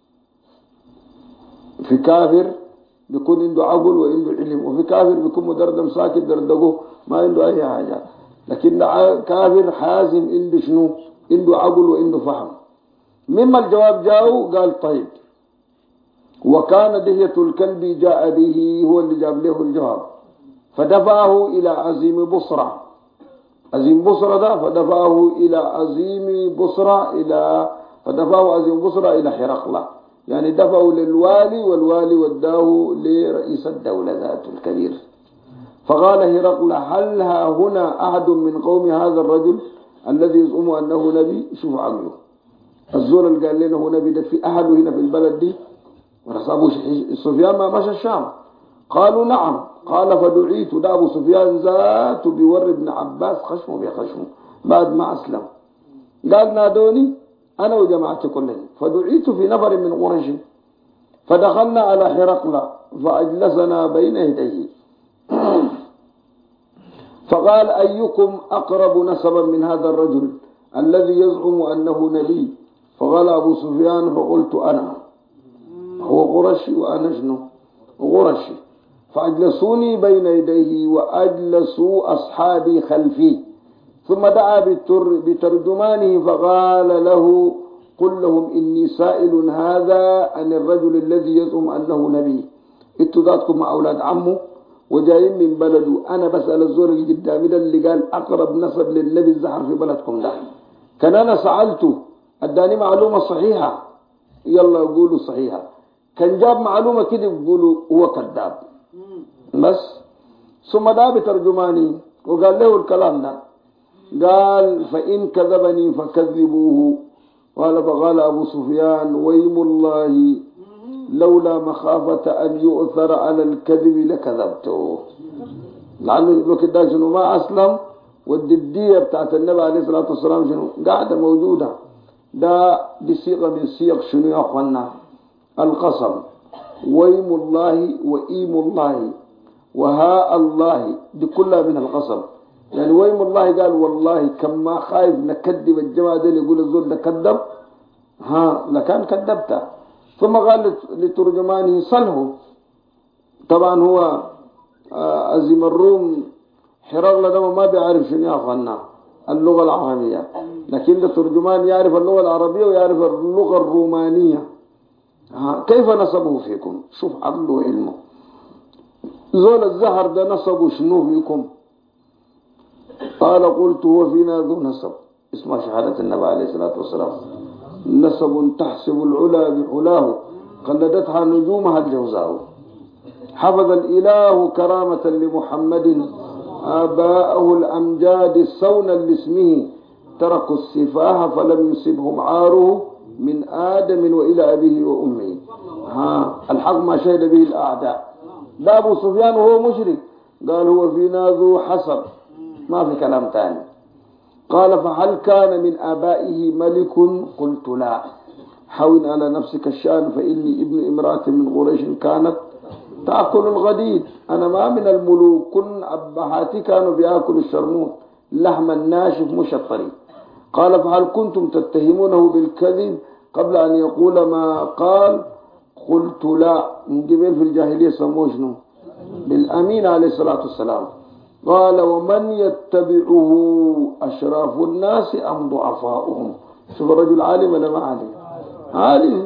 في كافر بيكون عنده عقل وعنده علم، وفي كافر بيكون مدردم ساكت دردقه ما عنده أي حاجة. لكن كافر حازم عنده شنو؟ عنده عقل وعنده فهم. مما الجواب جاءه قال طيب. وكان دهية الكلب جاء به، هو اللي جاب له الجواب، فدفعه إلى عزيم بصرة. عزيم بصرة ده فدفعه إلى عزيم بصرة فدفعه عزيم بصرة إلى هرقل، يعني دفعه للوالي، والوالي وداه لرئيس الدولة ذات الكبير. فقال هرقل هل ها هنا أحد من قوم هذا الرجل الذي يزعم أنه نبي؟ شوف عقله الزول اللي قال لنا هو نبي، ده في أهله هنا في البلد دي. ورصابه سفيان ما مشى الشام. قالوا نعم. قال فدعيت، ده أبو سفيان ذاته بيور ابن عباس خشمه بخشمه بعد ما أسلم. قال نادوني أنا وجماعتي كلهم، فدعيت في نفر من قريش، فدخلنا على هرقل فأجلسنا بين يديه فقال أيكم أقرب نسبا من هذا الرجل الذي يزعم أنه نبي؟ فقال أبو سفيان فقلت أنا. هو قرشي وأنا شنو؟ قرشي. فأجلسوني بين يديه وأجلسوا أصحابي خلفي، ثم دعا بترجمانه فقال له قل لهم إني سائل هذا عن الرجل الذي يزعم أنه نبي. انتوا ذاتكم مع أولاد عمه وجايين من بلده، أنا بسأل الزور اللي قدامي ده اللي قال أقرب نسب للنبي الزحر في بلدكم ده. كان أنا سألته أداني معلومة صحيحة، يلا يقولوا صحيحة. كان جاب معلومة كده يقولوا هو كذاب بس. ثم دعا بترجماني وقال له الكلام ده، قال فإن كذبني فكذبوه. فقال أبو سفيان ويم الله لولا مخافة أن يؤثر على الكذب لكذبته. لأنه لو كده شنو ما أسلم، والددية بتاعت النبي عليه الصلاة والسلام شنو قاعدة موجودة. ده دي صيغة من صيغ شنو يا أخوانا؟ القسم. ويم الله وإيم الله وهاء الله دي كلها من القسم. يعني ويم الله قال والله كم ما خايف نكذب الجماعة دي يقول الزول ده كذب، لكان كذبته. ثم قال لترجمانه صله. طبعا هو عزيم الروم هرقل ده ما بيعرف شنو يا اخوانا اللغة العربية، لكن الترجمان يعرف اللغة العربية ويعرف اللغة الرومانية. كيف نصبه فيكم؟ شوف عقله وعلمه. زول الزهر ده نصبه شنو فيكم؟ قال قلت هو فينا ذو نسب، اسمها شهادة النبي عليه الصلاة والسلام، نسب تحسب العلا بعلاه قلدتها نجومها الجوزاء. حفظ الإله كرامة لمحمد آباءه الأمجاد صونا لاسمه، تركوا السفاه فلم يصبهم عاره من آدم وإلى أبيه وأمه. الحق ما شهد به الأعداء. ده أبو سفيان وهو مشرك قال هو فينا ذو حسب، ما في كلام تاني. قال فهل كان من آبائه ملك؟ قلت لا. حاول على نفسك الشأن فإني ابن امرأة من قريش كانت تأكل الغديد. أنا ما من الملوك، كن أبهاتي كانوا بيأكلوا الشرموط لحم الناشف مش الطري. قال فهل كنتم تتهمونه بالكذب قبل أن يقول ما قال؟ قلت لا. من قبل في الجاهلية سموه شنو؟ بالأمين عليه الصلاة والسلام. قال ومن يتبعه أشراف الناس أم ضعفاؤهم؟ شوف الرجل عالم ولا ما عالم؟ عالم.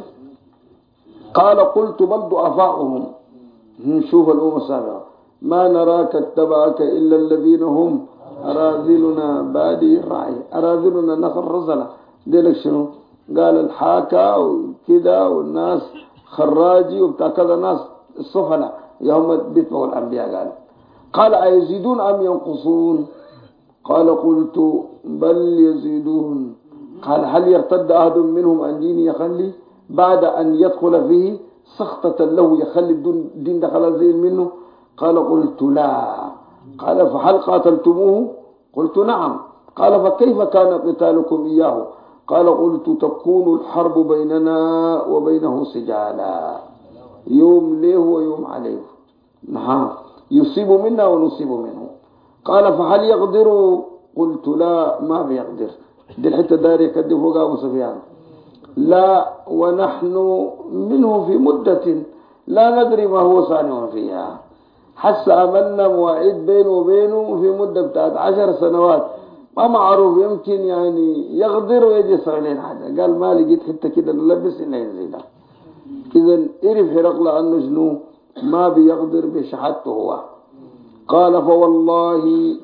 قال قلت بل ضعفاؤهم. شوف الأمة السابقة ما نراك اتبعك إلا الذين هم أراذلنا بادي الرعي. أراذلنا نخر رزلة ديلك شنو؟ قال الحاكة وكذا والناس خراجي وبتاع كذا ناس الصفلة يوم بيتبعوا الأنبياء. قال أيزيدون أم ينقصون؟ قال قلت بل يزيدون. قال هل يرتد أحد منهم عن ديني يخلي بعد أن يدخل فيه سخطة له يخلي الدين دخل زين منه؟ قال قلت لا. قال فهل قاتلتموه؟ قلت نعم. قال فكيف كان قتالكم إياه؟ قال قلت تكون الحرب بيننا وبينه سجالا، يوم له ويوم عليه، نعم، يصيب منا ونصيب منه. قال فهل يقدر؟ قلت لا، ما بيقدر. دي الحتة داري كده فوق أبو سفيان. لا ونحن منه في مدة لا ندري ما هو صانع فيها. حس عملنا مواعيد بينه وبينه في مدة بتاعت 10 سنوات، ما معروف، يمكن يعني يغدر ويجي صغيرين حاجة. قال ما لقيت حتة كده نلبس إلا ينزلها. إذن إعرف هرقل أنه جنو ما بيقدر بشحته هو. قال فوالله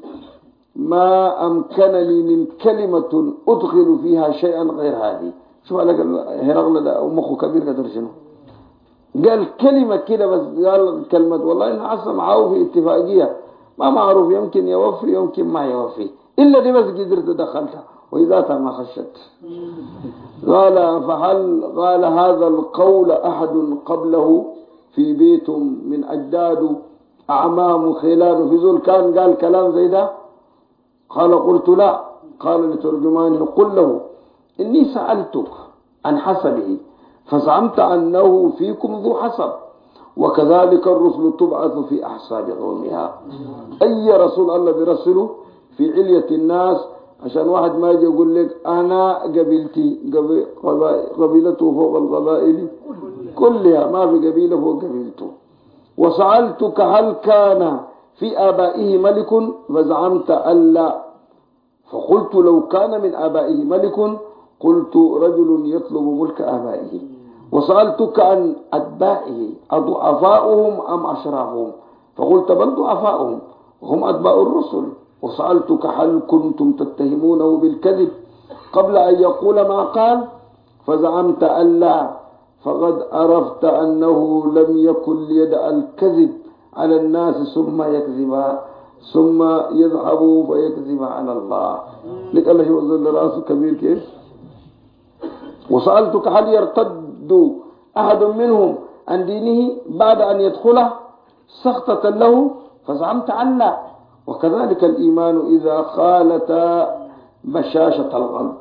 ما أمكنني من كلمة أدخل فيها شيئا غير هذه. شوف على هرقل ده مخه كبير قدر شنو. قال كلمة كده بس، قال كلمة والله إن عصا معه في اتفاقية ما معروف، يمكن يوفي يمكن ما يوفي، إلا دي بس قدرت دخلتها وإذا ما خشت. قال فهل قال هذا القول أحد قبله في بيت من أجداد أعمام خلال في ذو كان قال كلام زي ده؟ قال قلت لا. قال لترجمانه قل له إني سألتك عن حسبه فزعمت أنه فيكم ذو حسب، وكذلك الرسل تبعث في أحساب قومها. أي رسول الله برسله في علية الناس، عشان واحد ما يجي يقول لك أنا قبيلتي قبيلته فوق القبائل كلها، ما في قبيلة فوق قبيلته. وسألتك هل كان في آبائه ملك فزعمت ألا، فقلت لو كان من آبائه ملك قلت رجل يطلب ملك آبائه. وسألتك عن أتباعه أضعفاؤهم أم أشرافهم؟ فقلت بل ضعفاؤهم هم أتباع الرسل. وسألتك هل كنتم تتهمونه بالكذب قبل أن يقول ما قال؟ فزعمت ألا، فقد عرفت أنه لم يكن ليدع الكذب على الناس ثم يكذبا ثم يذهب فيكذب على الله. لك الله يوزن رأسه كبير كيف. وسألتك هل يرتد أحد منهم عن دينه بعد أن يدخله سخطة له؟ فزعمت ألا. وكذلك الإيمان إذا خالت بشاشة القلب،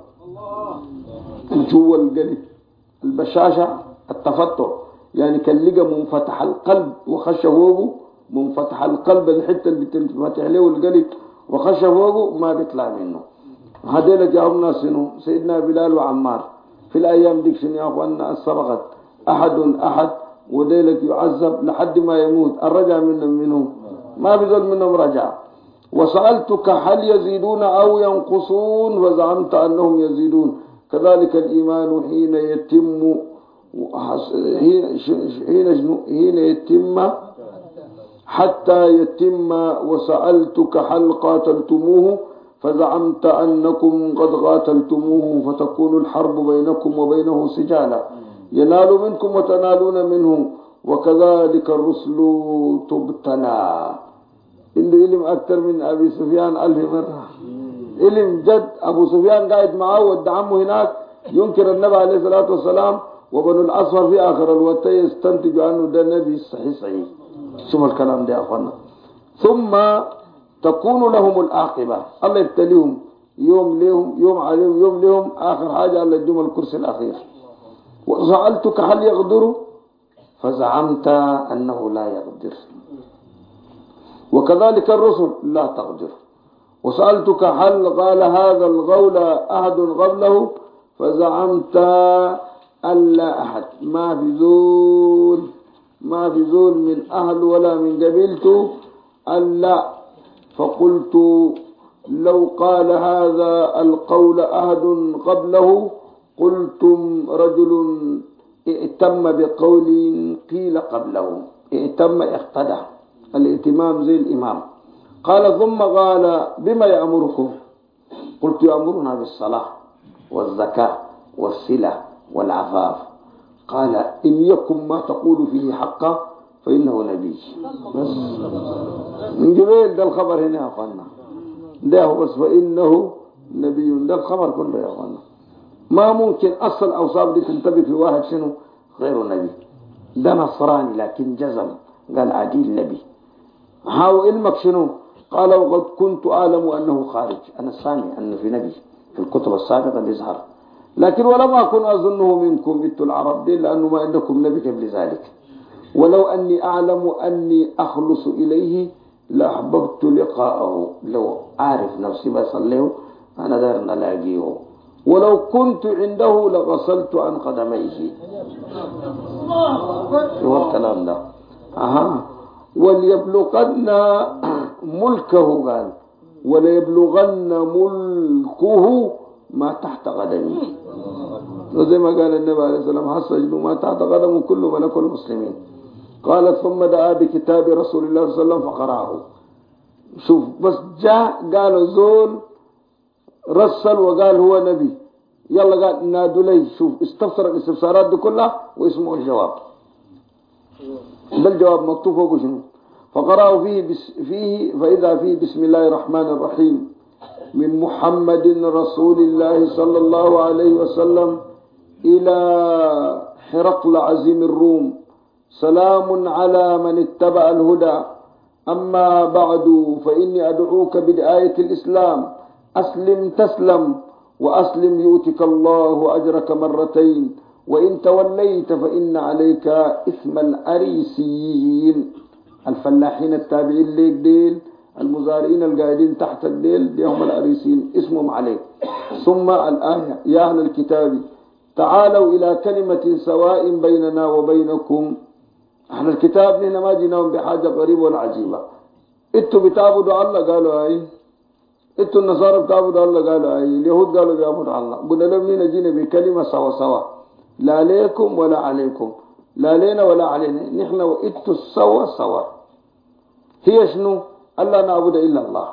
جوا القلب البشاشة التفتح، يعني كان لقى منفتح القلب وخش فوقه، منفتح القلب الحتة اللي بتنفتح له القلب وخش فوقه ما بيطلع منه. هذول جاءوا سنو سيدنا بلال وعمار في الأيام ديك شنو يا أخواننا السبقت أحد وديلك يعذب لحد ما يموت، الرجع منهم ما بيزول منهم رجع. وسألتك هل يزيدون أو ينقصون فزعمت أنهم يزيدون. كذلك الإيمان حين يتم حتى يتم. وسألتك هل قاتلتموه فزعمت أنكم قد قاتلتموه فتكون الحرب بينكم وبينه سجالا ينال منكم وتنالون منه، وكذلك الرسل تبتلى. عنده علم أكثر من أبي سفيان 1000 مرة، علم جد. أبو سفيان قاعد معه ودعمه هناك ينكر النبي عليه الصلاة والسلام، وبنو الأصفر في آخر الوقت يستنتج أنه ده نبي صحيح. شوف الكلام ده يا أخوانا. ثم تكون لهم العاقبة، الله يبتليهم يوم لهم يوم عليهم يوم لهم، آخر حاجة الله يديهم الكرسي الأخير. وسألتك هل يقدر فزعمت أنه لا يقدر، وكذلك الرسل لا تقدر. وسألتك هل قال هذا القول أحد قبله فزعمت ألا أحد، ما في زول من أهل ولا من قبيلته ألا. فقلت لو قال هذا القول أحد قبله قلتم رجل ائتم بقول قيل قبله. ائتم اقتدى، الائتمام زي الإمام. قال ثم قال بما يأمركم؟ قلت يأمرنا بالصلاة والزكاة والصلة والعفاف. قال إن يكن ما تقول فيه حقا فإنه نبي. بس من جبال ده الخبر هنا يا أخوانا، ده هو بس فإنه نبي، ده الخبر كله يا أخوانا. ما ممكن أصل أوصاف دي تنطبق في واحد شنو غير نبي. ده نصراني لكن جزم قال عديل نبي. هاو علمك شنو؟ قال وقد كنت أعلم أنه خارج، أنا سامع أنه في نبي في الكتب السابقة بيظهر، لكن ولم أكن أظنه منكم إنتوا العرب دي، لأنه ما عندكم نبي قبل ذلك. ولو أني أعلم أني أخلص إليه لأحببت لقاءه، لو عارف نفسي بصليه أنا دار ألاقيه، ولو كنت عنده لغسلت عن قدميه. هو الكلام ده. وليبلغن ملكه، قال وليبلغن ملكه ما تحت قدمه، وزي ما قال النبي عليه السلام حصل ما تحت قدمه كل ملك المسلمين. قال ثم دعا بكتاب رسول الله صلى الله عليه وسلم فقرأه. شوف بس جاء قال زول رسل وقال هو نبي، يلا قال نادوا لي. شوف استفسر الاستفسارات دي كلها واسمه الجواب، ده الجواب مكتوب فوق شنو. فقرأه فيه فإذا فيه بسم الله الرحمن الرحيم من محمد رسول الله صلى الله عليه وسلم إلى هرقل عظيم الروم، سلام على من اتبع الهدى، أما بعد فإني أدعوك بدعاية الإسلام، أسلم تسلم، وأسلم يؤتك الله أجرك مرتين، وإن توليت فإن عليك إثم الأريسيين، الفلاحين التابعين ليك ديل، المزارعين القاعدين تحت الديل دي هم الأريسيين اسمهم عليك. ثم الآية يا أهل الكتاب تعالوا إلى كلمة سواء بيننا وبينكم. أهل الكتاب هنا ما جيناهم بحاجة غريبة ولا عجيبة. إنتوا بتعبدوا الله قالوا أي، إنتوا النصارى بتعبدوا الله قالوا أي، اليهود قالوا بيعبدوا الله. قلنا لهم هنا جينا بكلمة سوا سوا، لا عليكم ولا عليكم، لا علينا ولا علينا، نحن وإنتوا سوا سوا. هي شنو؟ ألا نعبد إلا الله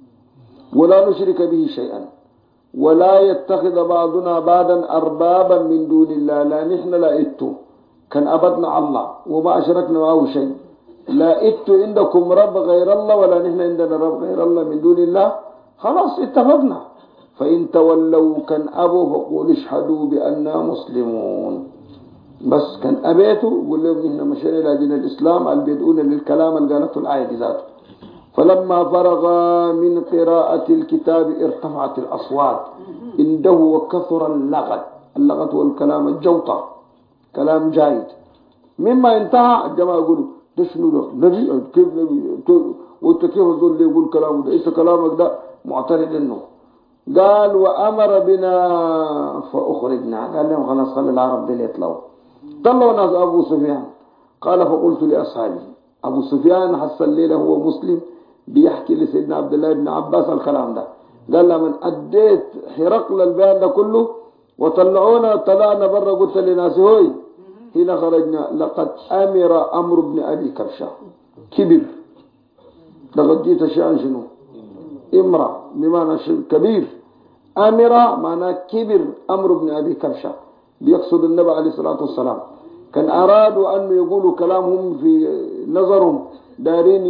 ولا نشرك به شيئا، ولا يتخذ بعضنا بعضا أربابا من دون الله. لا نحن لا إتو كان أبدنا الله وما أشركنا معه شيء، لا إتو عندكم رب غير الله ولا نحن عندنا رب غير الله من دون الله، خلاص اتفقنا. فإن تولوا كان أبو فقول اشهدوا بأننا مسلمون. بس كان أبيته قل لهم نحن مشينا إلى دين الإسلام اللي بيدعون للكلام اللي قالته الآية ذاته. فلما فرغ من قراءة الكتاب ارتفعت الأصوات عنده وكثر اللغط. اللغط والكلام الجوطة، كلام جيد. مما انتهى الجماعة يقولوا ده شنو ده نبي؟ كيف نبي؟ وانت كيف الظل اللي يقول كلامه ده؟ انت كلامك ده معترض انه. قال وأمر بنا فأخرجنا، قال لهم خلاص خلي العرب دي يطلعوا. طلعوا ناس أبو سفيان. قال فقلت لأصحابي، أبو سفيان حس الليلة هو مسلم بيحكي لسيدنا عبد الله بن عباس الكلام ده. قال لمن أديت هرقل البيان ده كله وطلعونا، طلعنا برا، قلت لناس هوي هنا خرجنا لقد أمر أمر بن أبي كبشة كبير. لقد جيت شأن شنو؟ امرأ بمعنى كبير، أمر معنى كبير، أمر بن أبي كبشة بيقصد النبي عليه الصلاة والسلام. كان أرادوا أن يقولوا كلامهم في نظرهم دارين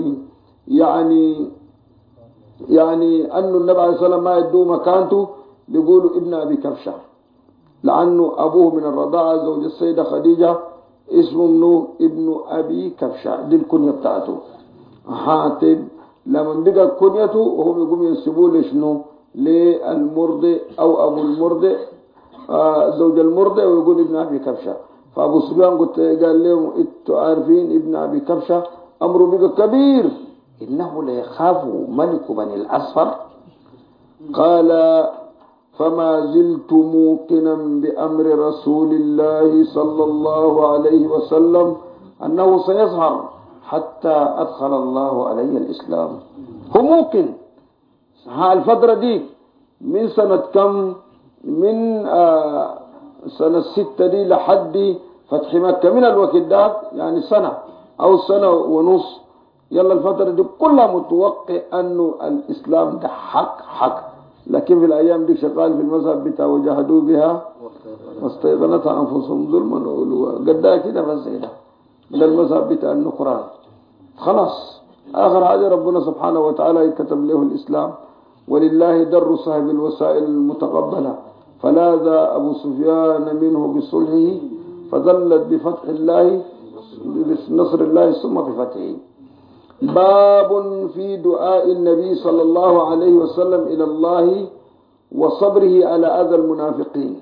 يعني أن النبي عليه الصلاة والسلام ما يدوا مكانته، بيقولوا ابن أبي كبشة، لأنه أبوه من الرضاعة زوج السيدة خديجة اسمه منه ابن أبي كبشة، دي الكنية بتاعته. حاتب لما بقى كنيته وهم يقوم ينسبوه لشنو؟ للمرضع أو أبو المرضع، زوج المرضع، ويقول ابن أبي كبشة. فأبو سفيان قال لهم انتوا عارفين ابن أبي كبشة أمره بقى كبير، إنه ليخاف ملك بني الأصفر. قال فما زلت موقنا بأمر رسول الله صلى الله عليه وسلم أنه سيظهر حتى أدخل الله علي الإسلام. هو موقن الفترة دي من سنة كم؟ من سنة 6 دي لحد فتح مكة، من الوقت ده يعني سنة أو سنة ونص. يلا الفترة دي كلها متوقع أنه الإسلام ده حق، لكن في الأيام دي شغال في المذهب بتاع وجاهدوا بها واستيقنتها أنفسهم ظلما وعلوا، قدها كده بس كده. من المذهب بتاع النكران. خلاص آخر حاجة ربنا سبحانه وتعالى كتب له الإسلام، ولله در صاحب الوسائل المتقبلة، فلاذ أبو سفيان منه بصلحه فظلت بفتح الله بنصر الله ثم بفتحه. باب في دعاء النبي صلى الله عليه وسلم إلى الله وصبره على أذى المنافقين.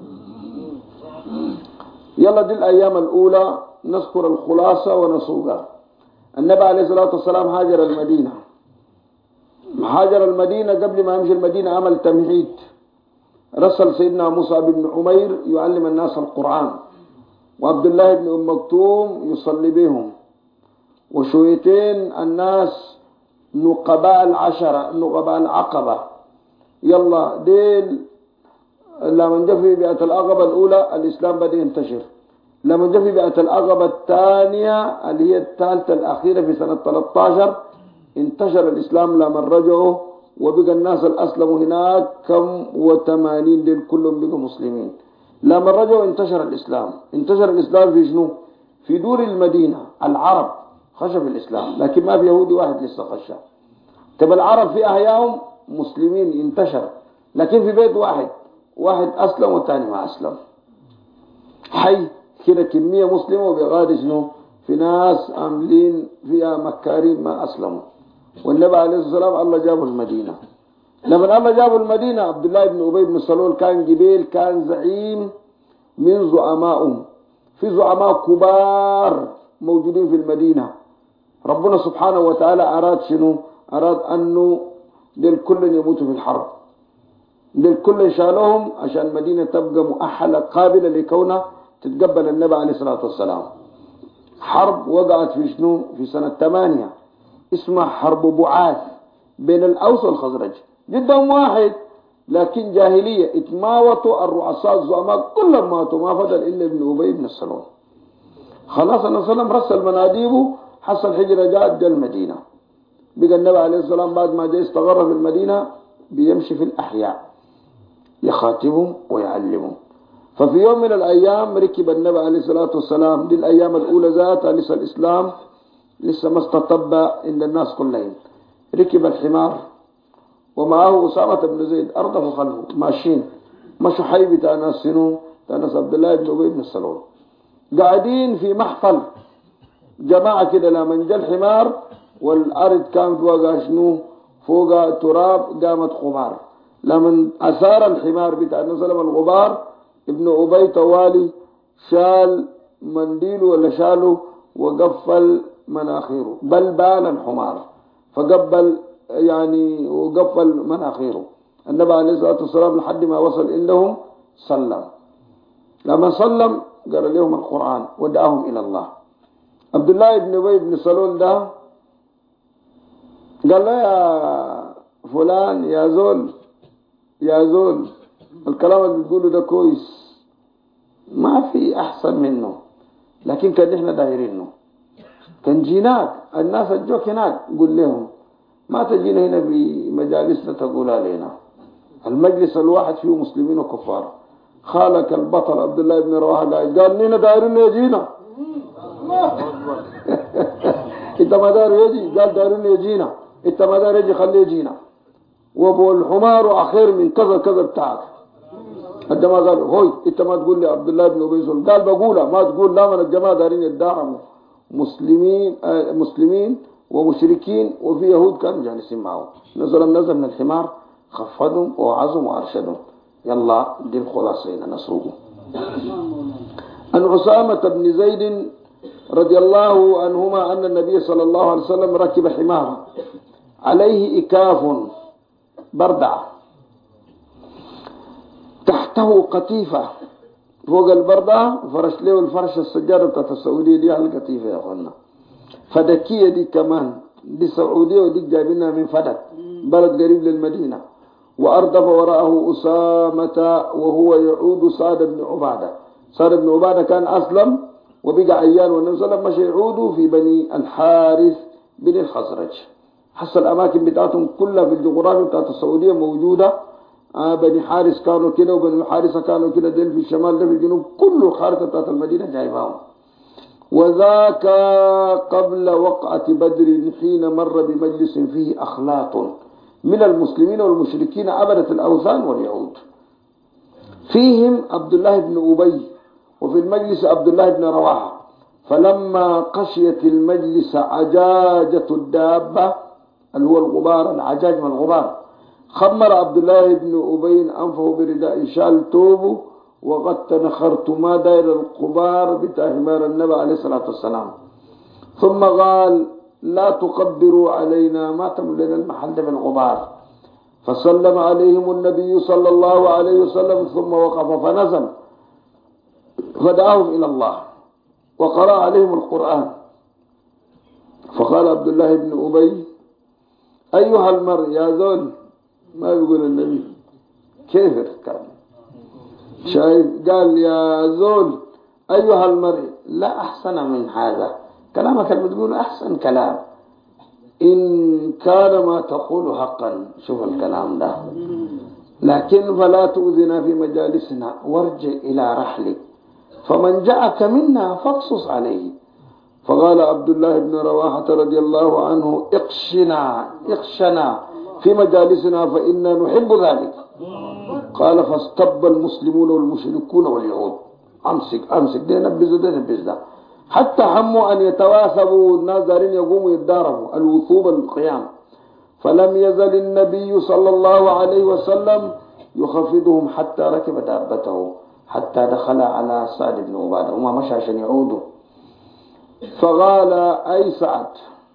يلا دي الأيام الأولى نذكر الخلاصة ونسوقها. النبي عليه الصلاة والسلام هاجر المدينة. هاجر المدينة قبل ما يمشي المدينة عمل تمهيد، رسل سيدنا مصعب بن عمير يعلم الناس القرآن، وعبد الله بن أم مكتوم يصلي بهم، وشويتين الناس نقباء العشرة نقباء العقبة. يلا ديل لما جاء في بيئة العقبة الأولى الإسلام بدأ ينتشر. لما جاء في بيئة العقبة الثانية اللي هي الثالثة الأخيرة في سنة 13 انتشر الإسلام لما رجعوا، وبقى الناس الأسلموا هناك كم و80 ديل كلهم بقوا مسلمين. لما رجعوا انتشر الإسلام. انتشر الإسلام في شنو؟ في دور المدينة. العرب خشوا في الإسلام لكن ما في يهودي واحد لسه خشى. طب العرب في أحيائهم مسلمين انتشر، لكن في بيت واحد أسلم والثاني ما أسلم. حي كده كمية مسلمة وبغادي شنو؟ في ناس عاملين فيها مكارين ما أسلموا. والنبي عليه الصلاة والسلام الله جابه المدينة. لما الله جابه المدينة عبد الله بن أبي بن سلول كان جبيل، كان زعيم من زعمائهم. في زعماء كبار موجودين في المدينة. ربنا سبحانه وتعالى أراد شنو؟ أراد أنه للكل يموتوا في الحرب، للكل شالوهم عشان المدينة تبقى مؤهلة قابلة لكونها تتقبل النبي عليه الصلاة والسلام. حرب وقعت في شنو؟ في سنة 8 اسمها حرب بعاث بين الأوس والخزرج، جدهم واحد لكن جاهلية. اتماوتوا الرؤساء الزعماء كلهم ماتوا، ما فضل إلا ابن أبي بن سلول. خلاص النبي صلى الله عليه وسلم رسل مناديبه، حصل حجرة جاءت المدينة. بقى النبي عليه الصلاة والسلام بعد ما جاء استقر في المدينة بيمشي في الأحياء يخاطبهم ويعلمهم. ففي يوم من الأيام ركب النبي عليه الصلاة والسلام، دي الأيام الأولى ذاتها لسه الإسلام لسه ما استطب عند الناس كلهم. ركب الحمار ومعه أسامة بن زيد أرضه خلفه ماشيين، مشوا حي بتاع ناس سنو بتاع ناس عبد الله بن أبي بن سلول، قاعدين في محفل جماعة كده. لما جاء الحمار والأرض كان فوقها شنو؟ فوقها تراب، قامت غبار. لما أثار الحمار بتاع نزل الغبار، ابن أبي طوالي شال منديله ولا شاله وقفل مناخيره، بل بال الحمار فقبل يعني وقفل مناخيره. النبي عليه الصلاة والسلام لحد ما وصل عندهم سلم. لما سلم قرأ لهم القرآن ودعاهم إلى الله. عبد الله بن أبي بن سلول ده قال له يا فلان يا زول الكلام اللي بتقوله ده كويس، ما في أحسن منه، لكن كان إحنا دايرينه. كان جيناك الناس الجوك هناك قول لهم ما تجينا هنا بمجالسنا تقول علينا. المجلس الواحد فيه مسلمين وكفار. خالك البطل عبد الله بن رواحة قال لنا دايرين يجينا. انت ما دار يجي، قال دايرين يجينا، انت ما دار يجي خليه يجينا، وابو الحمار اخير من كذا كذا بتاعك. عندما قال هوي انت ما تقول لي عبد الله بن ابي سلول، قال بقولها ما تقول لا، من الجماعه دارين يدعموا مسلمين ومشركين، وفي يهود كانوا جالسين معه. نزل من الحمار خفضهم ووعظهم وارشدهم. يلا دي الخلاصين نسوقه. عن عسامة بن زيد رضي الله عنهما أن النبي صلى الله عليه وسلم ركب حمارا عليه إكاف بردعة تحته قطيفة، فوق البردعة فرش له الفرش السجادة بتاعت السعودية دي على القطيفة يا أخوانا. فدكية دي كمان دي سعودية ودي جايبينها من فدك بلد قريب للمدينة. وأردف وراءه أسامة وهو يعود سعد بن عبادة. سعد بن عبادة كان أسلم وبقى عيان، والنبي صلى الله عليه وسلم مشى يعودوا في بني الحارث بن الخزرج. حس الأماكن بتاعتهم كلها في الجغرافيا بتاعت السعودية موجودة. بني حارث كانوا كده وبني حارثة كانوا كده، ديل في الشمال ده في الجنوب، كله خارطة بتاعت المدينة جايباهم. وذاك قبل وقعة بدر حين مر بمجلس فيه أخلاط من المسلمين والمشركين عبدة الأوثان واليهود، فيهم عبد الله بن أبي، وفي المجلس عبد الله بن رواحة. فلما قشيت المجلس عجاجة الدابة اللي هو الغبار، العجاج من الغبار، خمر عبد الله بن أبي أنفه برداء شال توبه وقد تنخرت ما داير الغبار بتاع حمار النبي عليه الصلاة والسلام. ثم قال لا تقبروا علينا، ما تملنا المحل بالغبار. فسلم عليهم النبي صلى الله عليه وسلم ثم وقف فنزل فدعاهم إلى الله وقرأ عليهم القرآن. فقال عبد الله بن أبي أيها المرء، يا ذول، ما يقول النبي كيف كان شايف، قال يا ذول أيها المرء لا أحسن من هذا، كلامك اللي بتقول أحسن كلام، إن كان ما تقول حقا. شوف الكلام ده، لكن فلا تؤذنا في مجالسنا وارجع إلى رحلك، فمن جاءك منا فاقصص عليه. فقال عبد الله بن رواحة رضي الله عنه اقشنا في مجالسنا فإنا نحب ذلك. قال فاستب المسلمون والمشركون واليهود، امسك ده نبذ ده، حتى هموا أن يتواثبوا، الناظرين يقوموا يتداربوا الوثوب القيام. فلم يزل النبي صلى الله عليه وسلم يخفضهم حتى ركب دابته، حتى دخل على سعد بن عبادة وما مشى عشان يعودوا. فقال أي سعد،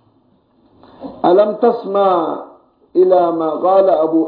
ألم تسمع إلى ما قال أبو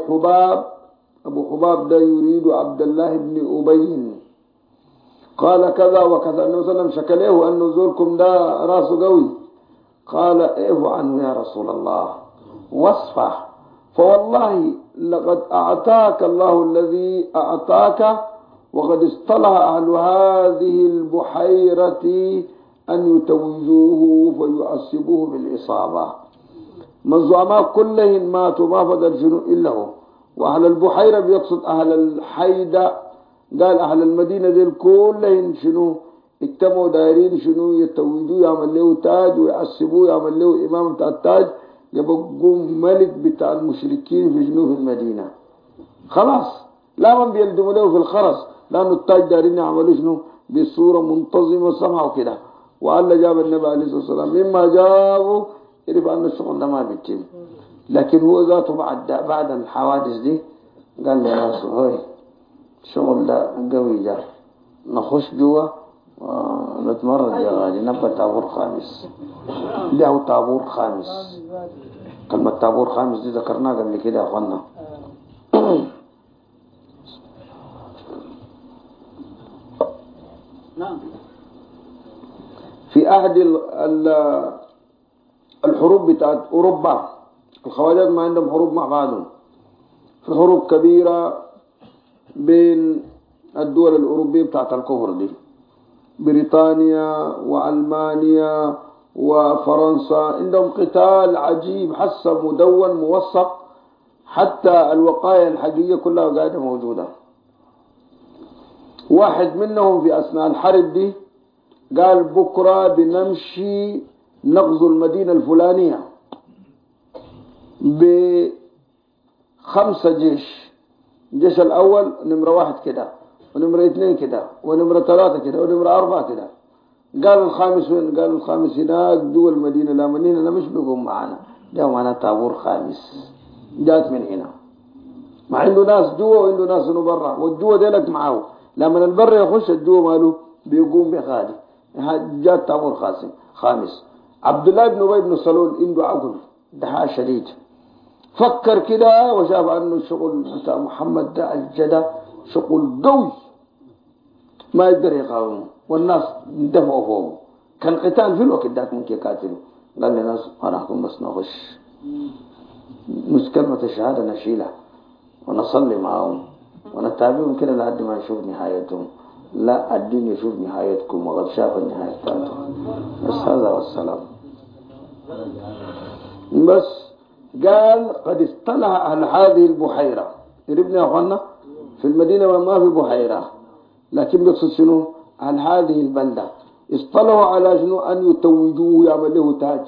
حباب ده يريد عبد الله بن أبي، قال كذا وكذا، النبي صلى الله عليه وسلم شكله أن نزولكم ده راسه قوي. قال ايه عنه يا رسول الله واصفح، فوالله لقد أعطاك الله الذي أعطاك، وقد اصطلح أهل هذه البحيرة أن يتوجوه فيعصبوه بالإصابة. من الزعماء كلهم ماتوا ما فضل شنو إلا هو. وأهل البحيرة بيقصد أهل الحيدة، قال أهل المدينة دي كلهم شنو اجتمعوا دايرين شنو يتوجوه، يعمل له تاج ويعصبوه، يعمل له إمام بتاع التاج، يبقوا ملك بتاع المشركين في شنو في المدينة. خلاص لا من بيلدموا له في الخرس، لأنه التاج دايرين يعملوا شنو بصورة منتظمة وسمعوا كده. وعلى جاب النبي عليه الصلاة والسلام مما جابوا يعرف أن الشغل ده ما بيتم. لكن هو ذاته بعد الحوادث دي قال لي ناس هاي الشغل ده قوي جار، نخش جوا ونتمرد يا غالي، نبقى طابور خامس. ده هو طابور خامس. كلمة طابور خامس دي ذكرناها قبل كده يا أخوانا. في أحد الحروب بتاعت أوروبا، الخواجات ما عندهم حروب مع بعضهم، في حروب كبيرة بين الدول الأوروبية بتاعت الكفر دي، بريطانيا وألمانيا وفرنسا، عندهم قتال عجيب، حسب مدون موثق، حتى الوقاية الحقيقية كلها قاعدة موجودة. واحد منهم في أثناء الحرب دي قال بكرة بنمشي نغزو المدينة الفلانية ب5 جيش. الجيش الأول نمرة 1 كده، ونمرة 2 كده، ونمرة 3 كده، ونمرة 4 كده. قال الخامس وين؟ قال الخامس هناك جوا المدينة الأمنية، أنا مش بيقوم معنا، جاء معنا طابور خامس جات من هنا. ما عنده ناس جوا وعنده ناس هنا برا، والجوا ديلك معاه، لما البر يخش الجوا ماله بيقوم بخالي. جات طابور خامس. عبد الله بن أبي بن سلول عنده عقل دهاء شديد، فكر كده وشاف أنه الشغل بتاع محمد ده الجدة شغل قوي ما يقدر يقاومه، والناس اندفعوا فوقه. كان قتال في الوقت ذاك ممكن يقاتلوا. قال للناس أنا أكون بس نغش، مش كلمة الشهادة نشيلها ونصلي معهم ونتابعهم كده لحد ما نشوف نهايتهم. لا، الدين يشوف نهايتكم وقد شاف النهاية بتاعتهم. بس هذا والسلام. بس قال قد اصطلح أهل هذه البحيرة، يربنا يا أخوانا في المدينة وما في بحيرة، لكن بيقصد شنو أهل هذه البلدة. اصطلحوا على شنو أن يتوجوه يعمل له تاج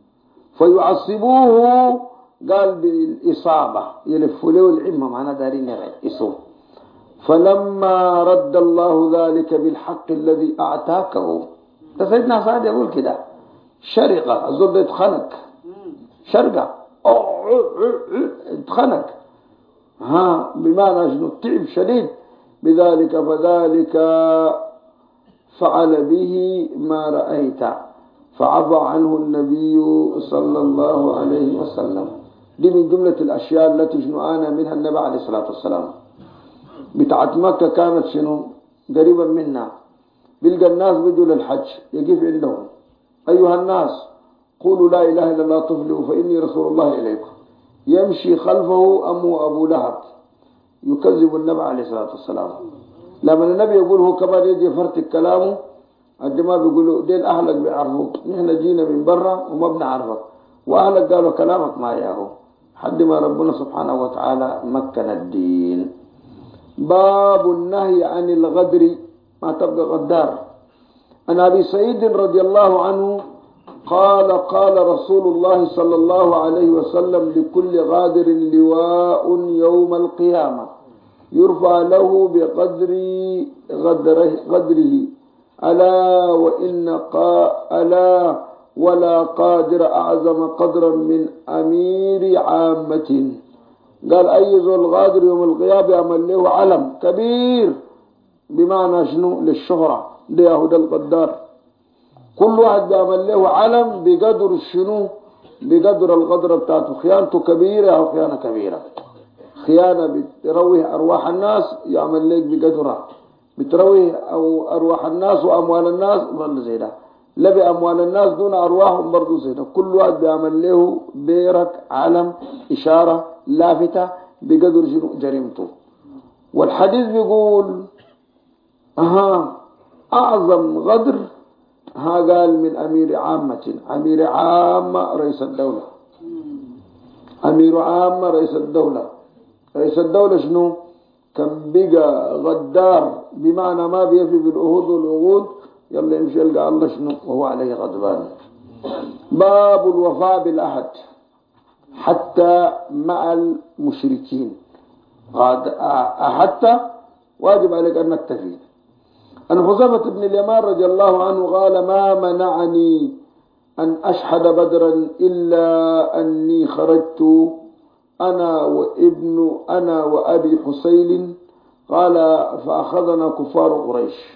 فيعصبوه. قال بالإصابة يلف له العمة معنا دارين يصوم. فلما رد الله ذلك بالحق الذي أعتاكه. سيدنا سعد يقول كده شرقة الزول ده اتخنق شرقة اتخنق بمعنى شنو تعب شديد بذلك. فذلك فعل به ما رأيت فعفى عنه النبي صلى الله عليه وسلم. دي من جملة الأشياء التي شنو أنا منها النبي عليه الصلاة والسلام. بتاعت مكة كانت شنو قريبا منا. بيلقى الناس بيجوا للحج يقف عندهم أيها الناس قولوا لا إله إلا الله تفلحوا فإني رسول الله إليكم. يمشي خلفه أمه أبو لهب يكذب النبي عليه الصلاة والسلام. لما النبي يقول هو كمان يجي فرتك كلامه الجماعة بيقولوا دين أهلك بيعرفوك نحن جينا من برا وما بنعرفك وأهلك قالوا كلامك ما ياهو حد ما ربنا سبحانه وتعالى مكن الدين. باب النهي عن الغدر ما تبقى غدار. عن أبي سعيد رضي الله عنه قال قال رسول الله صلى الله عليه وسلم لكل غادر لواء يوم القيامة يرفع له بقدر غدره ألا ولا قادر أعظم قدرا من أمير عامة. قال أي زول غادر يوم القيامة يعمل له علم كبير بمعنى شنو للشهرة ده يهود القدار. كل واحد بيعمل له علم بقدر شنو بقدر القدرة بتاعته. خيانته كبيرة أو خيانة كبيرة. خيانة بترويه أرواح الناس يعمل لك بقدرها بترويه أو أرواح الناس وأموال الناس برضو زي ده. لا بأموال الناس دون أرواحهم برضو زي ده. كل واحد بيعمل له بيرك علم إشارة لافتة بقدر شنو جريمته. والحديث بيقول أعظم غدر قال من أمير عامة. أمير عامة رئيس الدولة. أمير عامة رئيس الدولة. رئيس الدولة شنو كان بقى غدار بمعنى ما بيفي بالعهود والعقود يلا يمشي يلقى الله شنو وهو عليه غضبان. باب الوفاء بالعهد حتى مع المشركين. حتى واجب عليك أن نكتفي. أن حذيفة بن اليمان رضي الله عنه قال ما منعني أن أشهد بدرا إلا أني خرجت أنا وأبي حسين قال فأخذنا كفار قريش.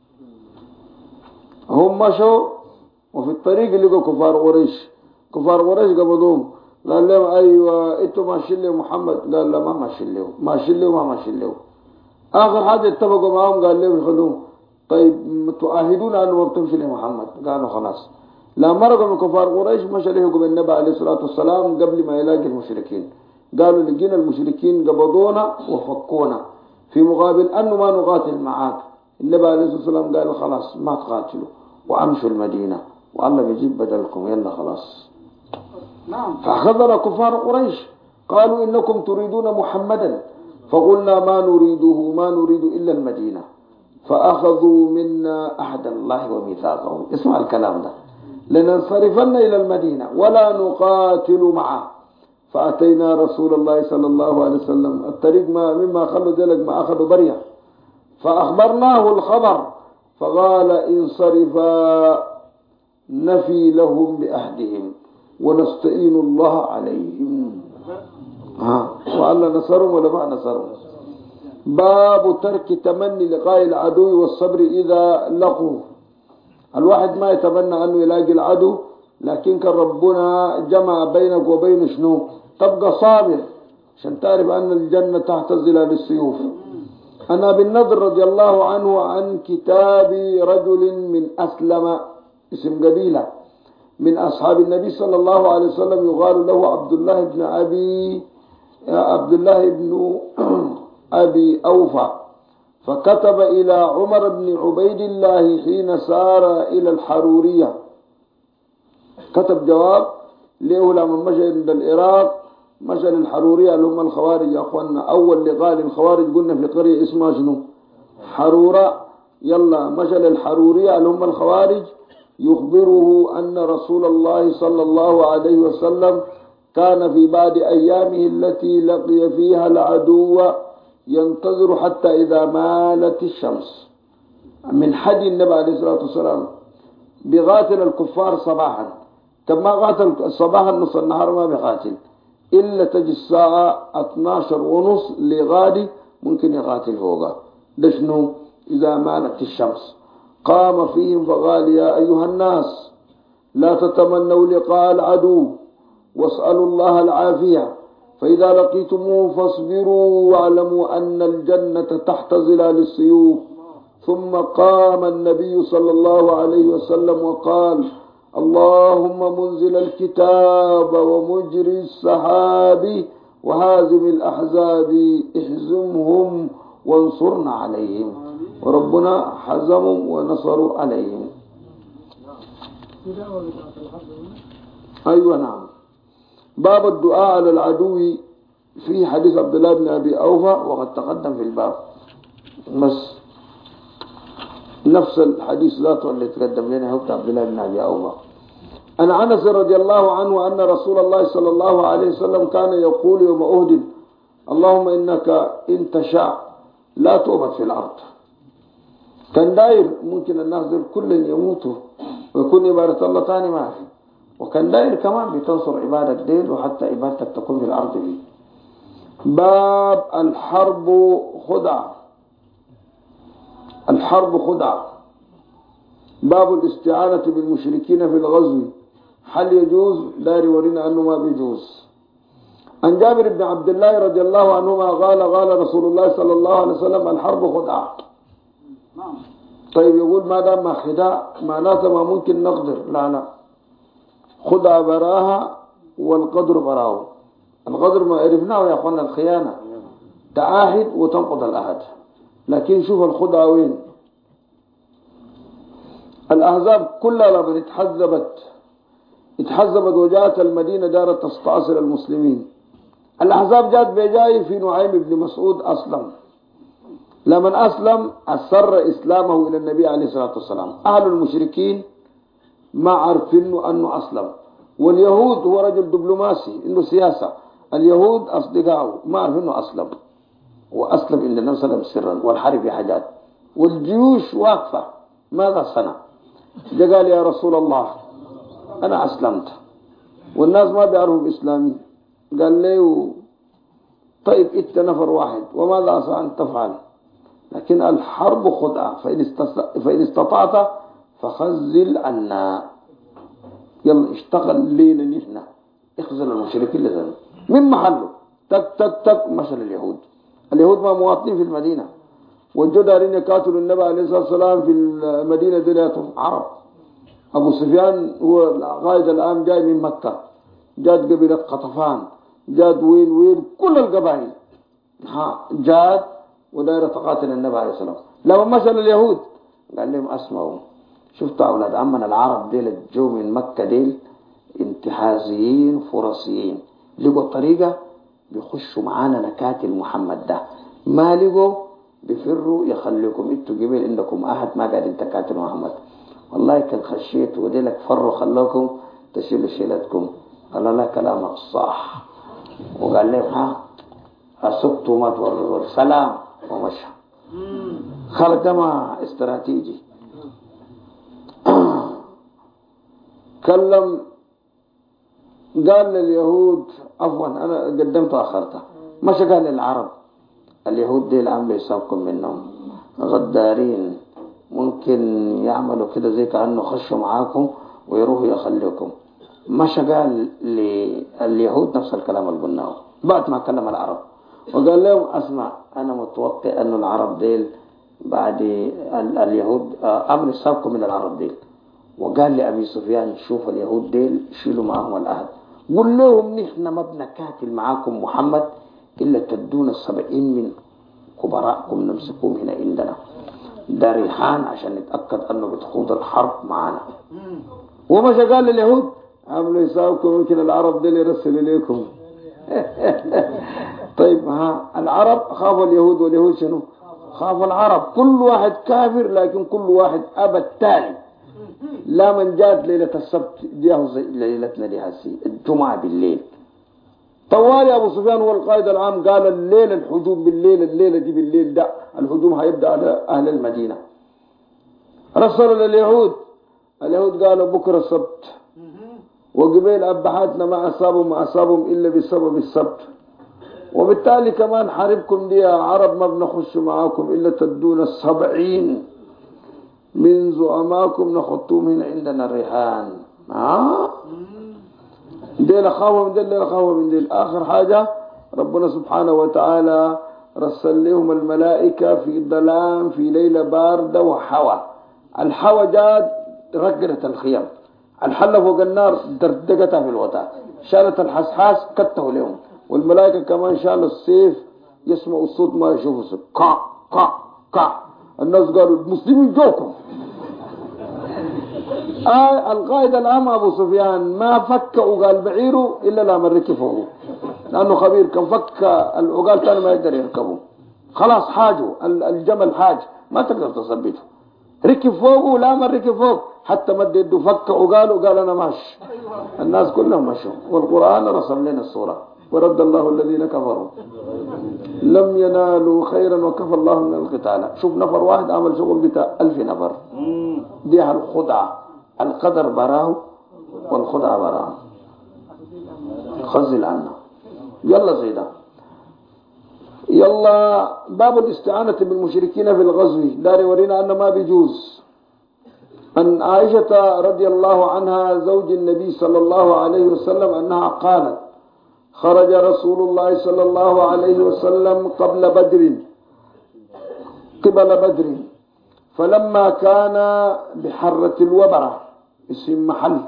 هم مشوا وفي الطريق لقوا كفار قريش. كفار قريش قبضوهم قال لهم أيوة أنتوا ماشيين له محمد. قال لا ما ماشيين له. آخر حاجة اتفقوا معهم قال لهم خلوه طيب تؤاهدون أنه ما بتمشي لمحمد. قالوا خلاص. لا مرقوا من كفار قريش مشى له قبل النبي عليه الصلاة والسلام قبل ما يلاقي المشركين. قالوا لقينا المشركين قبضونا وفكونا في مقابل أنه ما نقاتل معاك. النبي عليه الصلاة والسلام قال خلاص ما تقاتلوا وأمشوا المدينة والله بيجيب بدلكم يلا خلاص. فأخذنا كفار قريش قالوا إنكم تريدون محمدا فقلنا ما نريد إلا المدينة. فأخذوا منا أحد الله وميثاقه. اسمع الكلام ده لننصرفن إلى المدينة ولا نقاتل معه. فأتينا رسول الله صلى الله عليه وسلم الطريق مما خلوا ذلك ما أخذوا بريا فأخبرناه الخبر فقال انصرفا نفي لهم بأهدهم ونستعين الله عليهم. وألا نصرهم ولا ما نصرهم. باب ترك تمني لقاء العدو والصبر إذا لقوه. الواحد ما يتمنى أنه يلاقي العدو لكن كان ربنا جمع بينك وبين شنو تبقى صابر عشان تعرف أن الجنة تحت ظلال السيوف. أنا بالنضر رضي الله عنه عن كتاب رجل من أسلم اسم قبيلة من أصحاب النبي صلى الله عليه وسلم يقال له عبد الله بن أبي أوفى. فكتب إلى عمر بن عبيد الله حين سار إلى الحرورية. كتب جواب له لما مشى عند العراق مشى للحرورية اللي هم الخوارج يا أخوانا. أول لقاء للخوارج قلنا في قرية اسمها شنو حرورة. يلا مشى للحرورية اللي هم الخوارج، يخبره أن رسول الله صلى الله عليه وسلم كان في بعد أيامه التي لقي فيها العدو ينتظر حتى إذا مالت الشمس. من حدي النبي عليه الصلاة والسلام بيقاتل الكفار صباحا، كما قاتل صباحا نص النهار ما بيقاتل إلا تجي الساعة 12:30 لغادي ممكن يقاتل فوقها. ده شنو؟ إذا مالت الشمس. قام فيهم فقال يا أيها الناس لا تتمنوا لقاء العدو واسألوا الله العافية، فإذا لقيتموه فاصبروا واعلموا أن الجنة تحت ظلال السيوف. ثم قام النبي صلى الله عليه وسلم وقال اللهم منزل الكتاب ومجري السحاب وهازم الأحزاب اهزمهم وانصرنا عليهم. وربنا حزمهم ونصروا عليهم. أيوة نعم. باب الدعاء على العدو في حديث عبد الله بن أبي أوفى وقد تقدم في الباب، بس نفس الحديث ذاته اللي تقدم لنا هو عبد الله بن أبي أوفى. عن أنس رضي الله عنه أن رسول الله صلى الله عليه وسلم كان يقول يوم أهد اللهم إنك إن تشاء لا تؤبد في الأرض. كان داير ممكن الناس دول كل يموتوا ويكون عبادة الله تاني ما في، وكان داير كمان بتنصر عبادة ديل وحتى عبادتك تكون في الأرض فيه. باب الحرب خدعة. الحرب خدعة. باب الاستعانة بالمشركين في الغزو، هل يجوز؟ داير يورينا أنه ما بيجوز. عن جابر بن عبد الله رضي الله عنهما قال رسول الله صلى الله عليه وسلم الحرب خدعة. طيب يقول ما دام ما خداع معناته ما ممكن نقدر، لا خدعة براها والقدر براه. القدر ما عرفناه يا أخوانا الخيانة، تعاهد وتنقض العهد، لكن شوف الخدعة وين. الأحزاب كلها لما اتحزبت وجاءت المدينة دارت تستعصر المسلمين. الأحزاب جاءت بجاي في نعيم بن مسعود أسلم. لمن أسلم أسر إسلامه إلى النبي عليه الصلاة والسلام. أهل المشركين ما عرفوا أنه أسلم، واليهود هو رجل دبلوماسي عنده سياسة، اليهود أصدقائه ما عرفوا أنه أسلم، وأسلم إلى النبي صلى الله عليه وسلم سرا والحرب في حاجات والجيوش واقفة. ماذا صنع؟ جاء قال يا رسول الله أنا أسلمت والناس ما بيعرفوا بإسلامي. قال له طيب إنت نفر واحد وماذا عسى أن تفعل؟ لكن الحرب خدعة، فإن استطعت فخزل عنا. يلا اشتغل لينا نحن اخزل المشركين لذلك من محله. تك تك تك مشل اليهود ما مواطنين في المدينة، وجدوا دارين يقاتلوا النبي عليه الصلاة والسلام في المدينة دلياتهم عرب. أبو سفيان هو القائد الآن جاي من مكة، جاد قبيلة قطفان، جاد وين كل القبائل جاد ودائرة تقاتل النبي عليه الصلاة والسلام. لما مشى اليهود قال لهم اسمعوا، شفتوا أولاد عمنا العرب ديل الجو من مكة ديل انتحازيين فرصيين، لقوا طريقة بيخشوا معانا نكاتل محمد ده، ما لقوا بفروا يخليكم انتوا قبل عندكم أحد ما قاعدين تكاتلوا محمد. والله كان خشيت وديلك فروا خلوكم تشيلوا شيلتكم. قال لا كلامك صح، وقال لهم أسقطوا ما توروا السلام ومشى. خلق ما استراتيجي. كلم قال لليهود عفوا أنا قدمت وأخرته، مشى قال للعرب اليهود دي العمل يساوكم منهم غدارين، ممكن يعملوا كده زي كأنه خشوا معاكم ويروحوا يخليكم. مشى قال لليهود نفس الكلام اللي قلناه بعد ما كلم العرب، وقال لهم اسمع أنا متوقع أن العرب ديل بعد اليهود أمر يساوكم من العرب ديل. وقال لأبي سفيان شوف اليهود ديل شيلوا معهم العهد، قل لهم نحن ما بنكاتل معاكم محمد إلا تدون 70 من كبراءكم نمسكوهم هنا عندنا، ده ريحان عشان نتأكد أنه بتخوض الحرب معنا. ومشى قال لليهود عملوا يساوكم يمكن العرب ديل يرسلوا إليكم. طيب العرب خافوا اليهود واليهود شنو خاف العرب كل واحد كافر، لكن كل واحد أبى التالي. لا من جات ليلة السبت جاه زي ليلتنا دي هسي الجمعة بالليل. طوالي أبو سفيان هو القائد العام، قال الليل الهجوم بالليل، الليلة دي بالليل ده الهجوم هيبدأ على أهل المدينة. رسل اليهود قالوا بكرة السبت، وقبيل أبحاتنا ما أصابهم إلا بسبب السبت، وبالتالي كمان حاربكم دي يا عرب ما بنخش معاكم إلا تدون 70 من زعماكم نخطوهم هنا عندنا الريحان. ديل خاوة من ديل خاوة من ديل. آخر حاجة ربنا سبحانه وتعالى رسل لهم الملائكة في الظلام في ليلة باردة وحوى. الحوى جاد رقرت الخيام، الحلة فوق النار دردقتها في الوطاء، شالت الحسحاس كته لهم، والملائكة كمان شالوا السيف يسمعوا الصوت ما يشوفوا الصوت كا كا كا. الناس قالوا المسلمين جوكم. القائد العام أبو سفيان ما فك وقال بعيره إلا لما ركب فوقه، لأنه خبير كان فك العقال تاني ما يقدر يركبه، خلاص حاجه الجمل حاج ما تقدر تثبته. ركب فوقه لا ما ركب فوق حتى مد يده فك عقاله وقال أنا ماشي. الناس كلهم مشوا، والقرآن رسم لنا الصورة ورد الله الذين كفروا لم ينالوا خيرا وكفى الله من القتال. شوف نفر واحد عمل شغل بتاع 1000 نفر. دي الخدعة، القدر براه والخدعة براه. خزل عنه. يلا زيدا. يلا باب الاستعانة بالمشركين في الغزو. داري ورينا أن ما بيجوز. عن عائشة رضي الله عنها زوج النبي صلى الله عليه وسلم أنها قالت خرج رسول الله صلى الله عليه وسلم قبل بدر فلما كان بحرة الوبرة اسم محل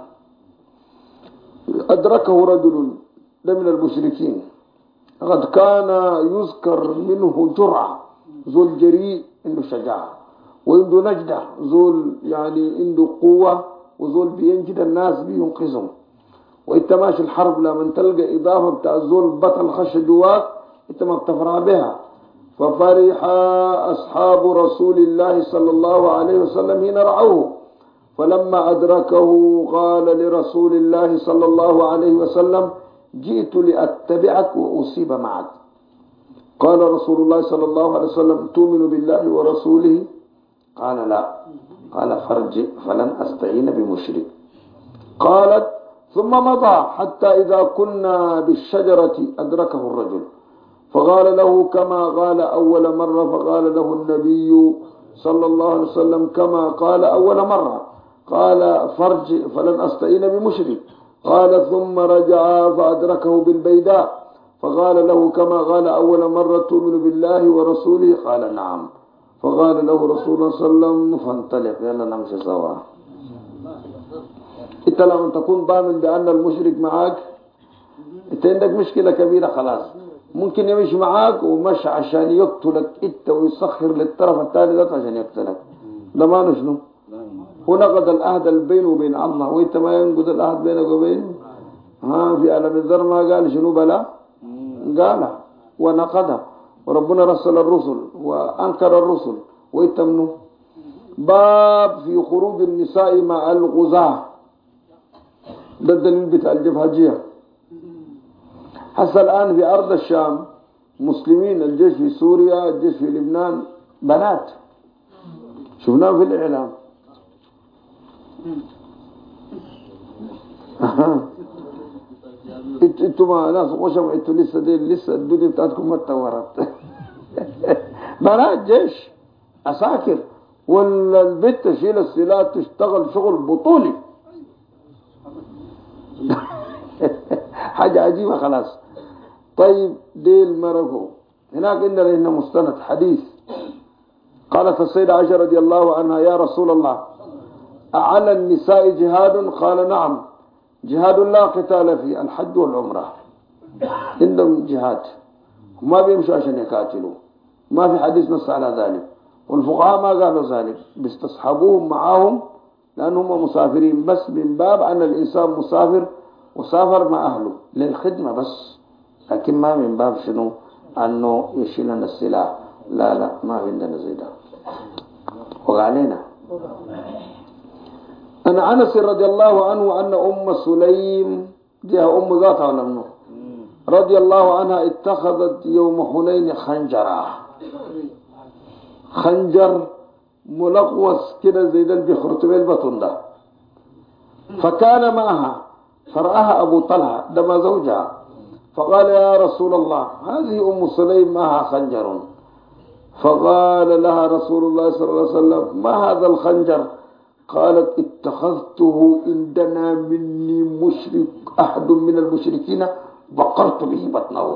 أدركه رجل من المشركين قد كان يذكر منه جرعة، زول جريء عنده شجاعة وعنده نجدة، زول يعني عنده قوة وزول بينجد الناس بينقذهم. وانت ماشي الحرب لما تلقى إضافة بتاع الزول بطل خش جواك انت ما بتفرح بها. ففرح أصحاب رسول الله صلى الله عليه وسلم حين رعوه، فلما أدركه قال لرسول الله صلى الله عليه وسلم جئت لأتبعك وأصيب معك. قال رسول الله صلى الله عليه وسلم تؤمن بالله ورسوله؟ قال لا. قال فارجع فلن أستعين بمشرك. قالت ثم مضى حتى إذا كنا بالشجرة أدركه الرجل فقال له كما قال أول مرة، فقال له النبي صلى الله عليه وسلم كما قال أول مرة. قال فارجع فلن أستعين بمشرك. قال ثم رجع فأدركه بالبيداء فقال له كما قال أول مرة تؤمن بالله ورسوله؟ قال نعم. فقال له رسول الله صلى الله عليه وسلم فانطلق يلا نمشي سوا. انت لما تكون ضامن بأن المشرك معاك انت عندك مشكلة كبيرة خلاص. ممكن يمشي معاك ومش عشان يقتلك انت ويسخر للطرف الثاني ذاته عشان يقتلك، ده ما شنو؟ هو نقض العهد بينه وبين الله، وانت ما ينقض العهد بينك وبينه. في عالم الذر ما قال شنو بلا؟ قال ونقضها، وربنا رسل الرسل وأنكر الرسل وانت منه. باب في خروج النساء مع الغزاة، ده الدليل بتاع الجبهجية. حتى الآن في أرض الشام مسلمين، الجيش في سوريا، الجيش في لبنان بنات، شفناه في الإعلام. انتوا ما ناس وشم انتوا لسه الدنيا بتاعتكم ما اتطورت. بنات جيش عساكر، والبنت تشيل السلاح تشتغل شغل بطولي. حاجة عجيبة خلاص. طيب ديل مرقوا هناك إننا مستند حديث. قالت السيدة عائشة رضي الله عنها يا رسول الله أعلى النساء جهاد؟ قال نعم، جهاد لا قتال فيه، الحج والعمرة عندهم جهاد، ما بيمشوا عشان يقاتلوا، ما في حديث نص على ذلك، والفقهاء ما قالوا ذلك، بيستصحبوهم معاهم لأنهم مسافرين، بس من باب أن الإنسان مسافر وسافر مع أهله للخدمة بس، لكن ما من باب شنو أنه يشيلن السلاح. لا ما عندنا زي ده وقالينا. أن أنس رضي الله عنه أن أم سليم ديها أم ذاتها ولا منه رضي الله عنها اتخذت يوم حنين خنجر ملغوص كده زي ده بيخرطوا البطن ده، فكان معها فرآها أبو طلحة دم زوجها فقال يا رسول الله هذه أم سليم معها خنجر، فقال لها رسول الله صلى الله عليه وسلم ما هذا الخنجر؟ قالت اتخذته عندنا مني مشرك أحد من المشركين بقرت به بطنه.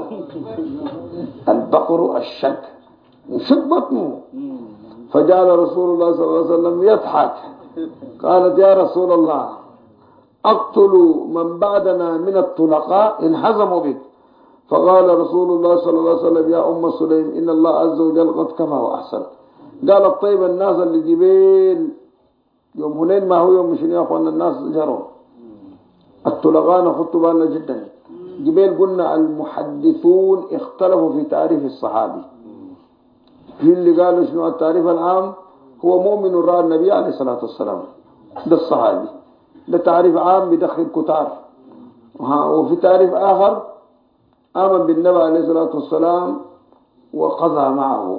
البقر الشك شق بطنه. فجعل رسول الله صلى الله عليه وسلم يضحك. قالت يا رسول الله أقتل من بعدنا من الطلقاء انهزموا بك. فقال رسول الله صلى الله عليه وسلم يا أم سليم إن الله عز وجل قد كفى وأحسن. قالت طيب الناس اللي جبيل يوم هنين ما هو يوم شنو يا أخوان الناس جروا الطلقاء نخطوا بالنا جدا. جبيل قلنا المحدثون اختلفوا في تعريف الصحابي. في اللي قالوا شنو التعريف العام هو مؤمن رأى النبي عليه الصلاة والسلام ده الصحابي، ده تعريف عام بدخل كتار. وفي تعريف آخر آمن بالنبي عليه الصلاة والسلام وقضى معه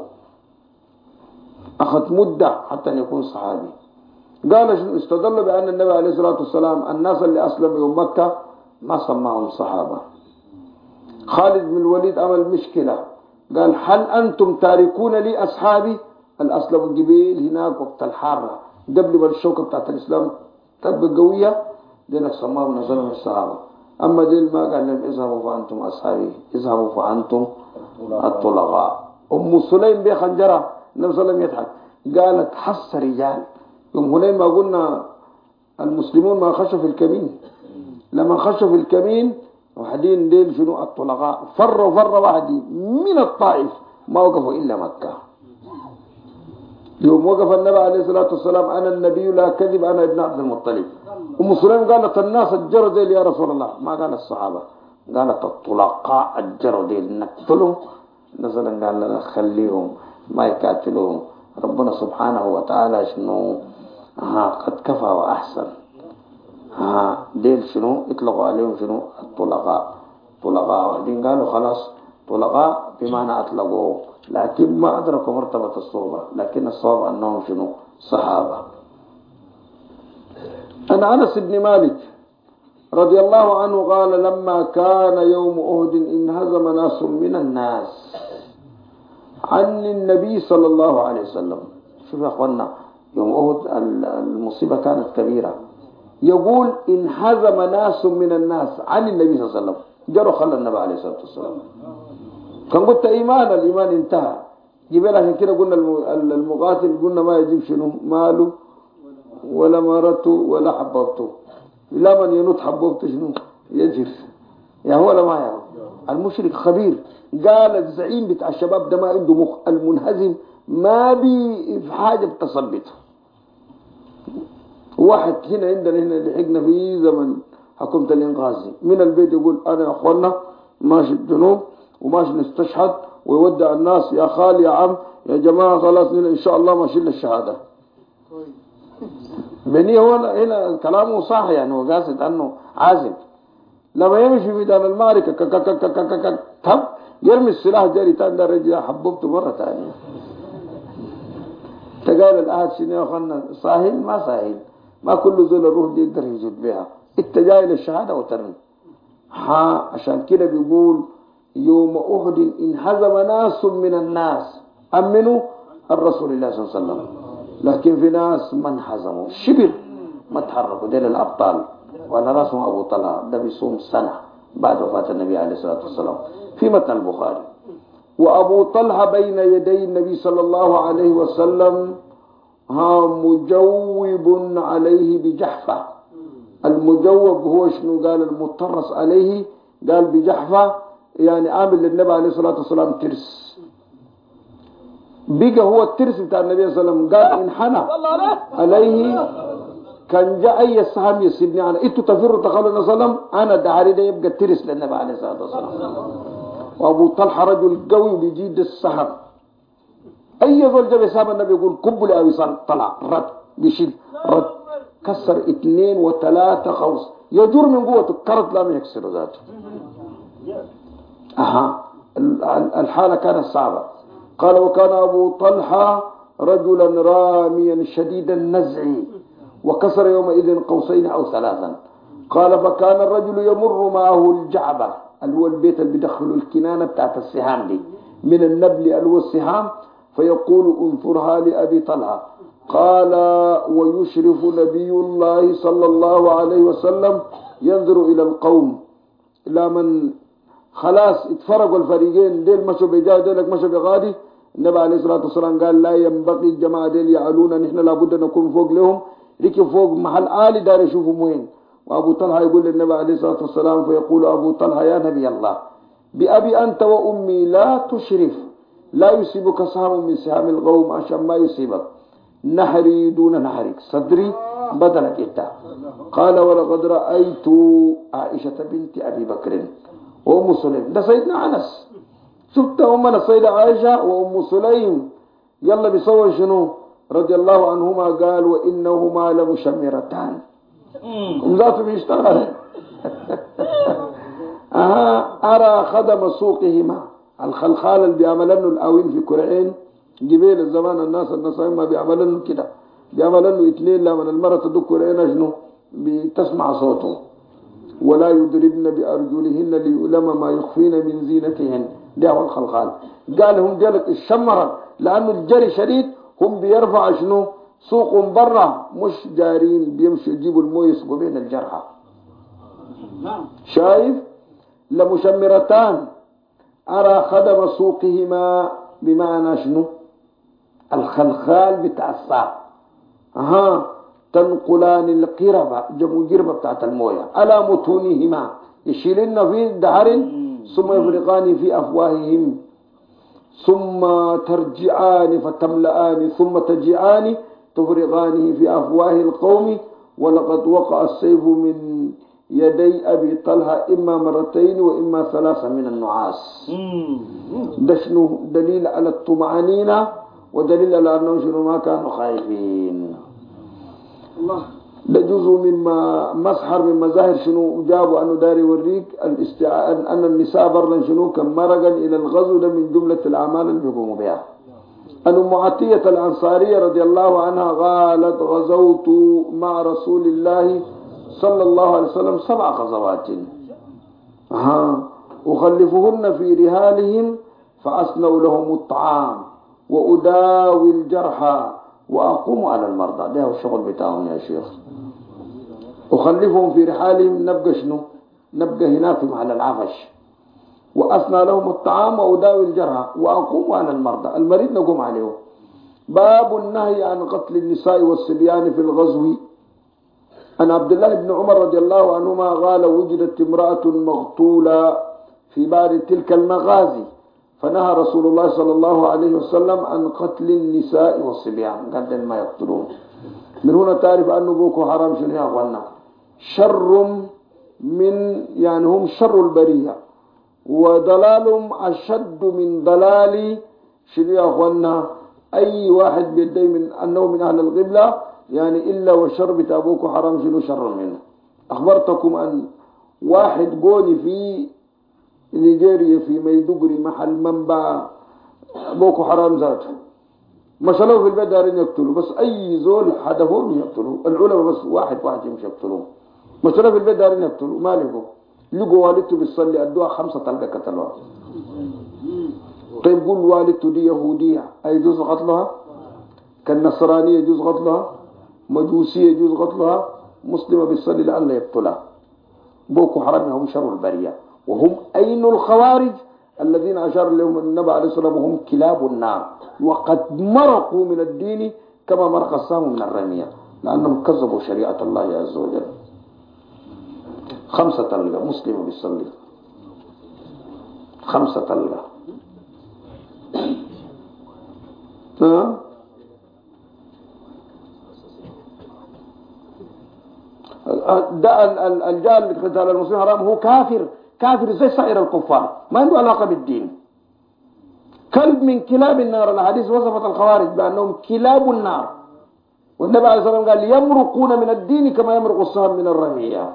أخذ مدة حتى أن يكون صحابي. قال شنو استدلوا بأن النبي عليه الصلاة والسلام الناس اللي أسلموا يوم مكة ما سماهم صحابة. خالد بن الوليد عمل مشكلة قال هل أنتم تاركون لي أصحابي الأسلم الجبيل هناك وقت الحارة قبل ما الشوكة بتاعت الإسلام تبقى قوية دينك سماهم نزلهم الصحابة. أما ديل ما قال لهم اذهبوا فأنتم أصحابي اذهبوا فأنتم الطلقاء. أم سليم بخنجرة النبي صلى الله عليه وسلم يضحك قالت حس رجال يوم هنين ما قلنا المسلمون ما خشوا في الكمين، لما خشوا في الكمين وحدين ديل شنو الطلقاء فر واحد من الطائف ما وقفوا إلا مكة. يوم وقف النبي عليه الصلاة والسلام أنا النبي لا كذب أنا ابن عبد المطلب. أم سليم قالت الناس الجروا ديل يا رسول الله ما قال الصحابة قالت الطلقاء الجروا ديل نقتلهم. نزل قال لنا خليهم ما يقاتلوهم ربنا سبحانه وتعالى شنو قد كفى وأحسن. ديل شنو اطلقوا عليهم شنو الطلقاء وبعدين قالوا خلاص طلقاء بمعنى اطلقوا لكن ما أدركوا مرتبة الصحبة لكن الصواب أنهم شنو صحابة. أن أنس بن مالك رضي الله عنه قال لما كان يوم أهد انهزم ناس من الناس عن النبي صلى الله عليه وسلم. شوف يا أخوانا يوم أهد المصيبة كانت كبيرة. يقول انهزم ناس من الناس عن النبي صلى الله عليه وسلم جروا خلى النبي عليه الصلاة والسلام. كان قلت الإيمان انتهى جبال عشان كده قلنا المقاتل قلنا ما يجيب شنو ماله ولا مرته ولا حببته لا من ينط حببته شنو يجر يا هو ولا ما يا هو. المشرك خبير قال الزعيم بتاع الشباب ده ما عنده مخ المنهزم ما بي في حاجة بتصبته. واحد هنا عندنا هنا لحقنا في زمن حكومة الإنقاذ من البيت يقول أنا يا أخوانا ماشي الجنوب وماشي نستشهد ويودع الناس يا خالي يا عم يا جماعة خلاص إن شاء الله ما شلنا الشهادة. بني هو هنا كلامه صح يعني هو قاصد أنه عازم لما يمشي في ميدان المعركة تب يرمي السلاح جاري تاني ده رجع حببته مرة ثانية. تقال الأحد شنو يا أخوانا ساهل ما ساهل ما كل زول الروح دي يقدر يجد بها اتجاه للشهادة وترمي. عشان كده بيقول يوم أحد انهزم ناس من الناس أمنوا الرسول الله صلى الله عليه وسلم لكن في ناس ما انهزموا شبر ما تحركوا ديل الأبطال. وأنا راسهم أبو طلحة ده بيصوم سنة بعد وفاة النبي عليه الصلاة والسلام في متن البخاري. وأبو طلحة بين يدي النبي صلى الله عليه وسلم مجوب عليه بجحفة. المجوب هو شنو قال المترس عليه قال بجحفة يعني عامل للنبي عليه الصلاة والسلام ترس بقى هو الترس بتاع النبي صلى الله عليه وسلم. قال انحنى عليه كان جاء أي سهم يسيبني أنا إنتو تفروا تقالوا النبي صلى الله عليه وسلم أنا دعاري ده يبقى الترس للنبي عليه الصلاة والسلام. وأبو طلحة رجل قوي بيجيد السهم أي زول جاب حساب النبي يقول كب لأبي طلع رد بيشيل رد كسر 2 و3 خوص يجر من قوته كرت لا ما يكسر ذاته. الحالة كانت صعبة. قال وكان أبو طلحة رجلا راميا شديد النزع وكسر يومئذ قوسين أو 3. قال فكان الرجل يمر معه الجعبة اللي هو البيت اللي بيدخلوا الكنانة بتاعت السهام دي من النبل اللي هو السهام، فيقول انثرها لأبي طلحة. قال ويشرف نبي الله صلى الله عليه وسلم ينظر إلى القوم إلى من خلاص اتفرقوا الفريقين، ديل مشوا بجاء ديلك مشوا بغادي. النبي عليه الصلاة والسلام قال لا ينبغي الجماعة ديل يعلونا، نحن لابد نكون فوق لهم، ركب فوق محل عالي دار يشوفوا وين. وأبو طلحة يقول للنبي عليه الصلاة والسلام، فيقول أبو طلحة يا نبي الله بأبي أنت وأمي لا تشرف، لا يصيبك سهم من سهام القوم عشان ما يصيبك، نحري دون نحرك، صدري بدلك إنت. قال ولقد رأيت عائشة بنت أبي بكر وأم سليم، ده سيدنا أنس، شفت أمنا السيدة عائشة وأم سليم يلا بيصور شنو رضي الله عنهما، قال وإنهما لمشمرتان، هم ذاته بيشتغل. أرى خدم سوقهما، الخلخال اللي بيعملنه الأوين في كرعين جبيل الزمان، الناس النصائم ما بيعملنه كده، بيعملنه 2 لما المرأة تدق كرعين شنو بتسمع صوته. ولا يضربن بأرجلهن ليؤلم ما يخفين من زينتهن، ده هو الخلخال. قال هم جالك الشمرة لأنه الجري شديد، هم بيرفع شنو سوقهم برا، مش جارين بيمشوا يجيبوا المويه يسقوا بين الجرحى. شايف لمشمرتان أرى خدم سوقهما بمعنى شنو الخلخال بتاع الساق، تنقلان القربة جمو جربة بتاعت المويه على متونهما، يشيلن في دهر ثم يفرقان في أفواههم ثم ترجعان فتملآن ثم تجيعان تفرغانه في أفواه القوم. ولقد وقع السيف من يدي أبي طلحة إما 2 وإما 3 من النعاس. ده شنو دليل على الطمأنينة ودليل على أنهم شنو ما كانوا خايفين. ده جزء مما مسحر من مظاهر شنو جابوا أنه داري يوريك أن النساء برا شنو كم مرقا إلى الغزو، ده من جملة الأعمال اللي بيقوموا بها. أن أم عطية الأنصارية رضي الله عنها قالت غزوت مع رسول الله صلى الله عليه وسلم 7 غزوات أخلفهن في رهالهم فأصنع لهم الطعام وأداوي الجرحى وأقوم على المرضى. ده هو الشغل بتاعهم يا شيخ. أخلفهم في رحالهم، نبقى شنو نبقى هناك في محل العفش، وأصنع لهم الطعام وأداوي الجرحى وأقوم على المرضى، المريض نقوم عليه. باب النهي عن قتل النساء والصبيان في الغزو. عن عبد الله بن عمر رضي الله عنهما قال وجدت امرأة مقتولة في بعض تلك المغازي، فنهى رسول الله صلى الله عليه وسلم عن قتل النساء والصبيان، قال ما يقتلون. من هنا تعرف أنه بوكو حرام شنو يا أخوانا شر من يعني هم شر البرية، وضلالهم أشد من ضلال شنو يا أخوانا أي واحد بيدعي من أنه من أهل القبلة، يعني إلا والشر بتاع بوكو حرام شنو شر منه. أخبرتكم أن واحد قوني في نيجيريا في ميدوغري محل منبع بوكو حرام ذاته، مشلوه في البيت دارين يقتلوا، بس أي زول حدفوهم يقتلوا، العلماء بس واحد يمشي يقتلوه، مشلوه في البيت دارين يقتلوا، ما لقوا والدته بيصلي أدوها 5 طلقة قتلوها. طيب قول والدته دي يهودية يجوز قتلها؟ كالنصرانية يجوز قتلها؟ مجوسية يجوز قتلها؟ مسلمة بيصلي لأن لا يقتلها. بوكو حرام هم شر البرية، وهم أين الخوارج الذين أشار لهم النبي عليه الصلاة والسلام وهم كلاب النار، وقد مرقوا من الدين كما مرق السهم من الرمية، لأنهم كذبوا شريعة الله عز وجل. 5 طلقة مسلمة بيصلي 5 طلقة. ده الجال لقتال المسلمين حرام، هو كافر زي سائر الكفار، ما عنده علاقة بالدين، كلب من كلاب النار. الحديث وصفت الخوارج بأنهم كلاب النار، والنبي عليه الصلاة والسلام قال يمرقون من الدين كما يمرق السهم من الرمية.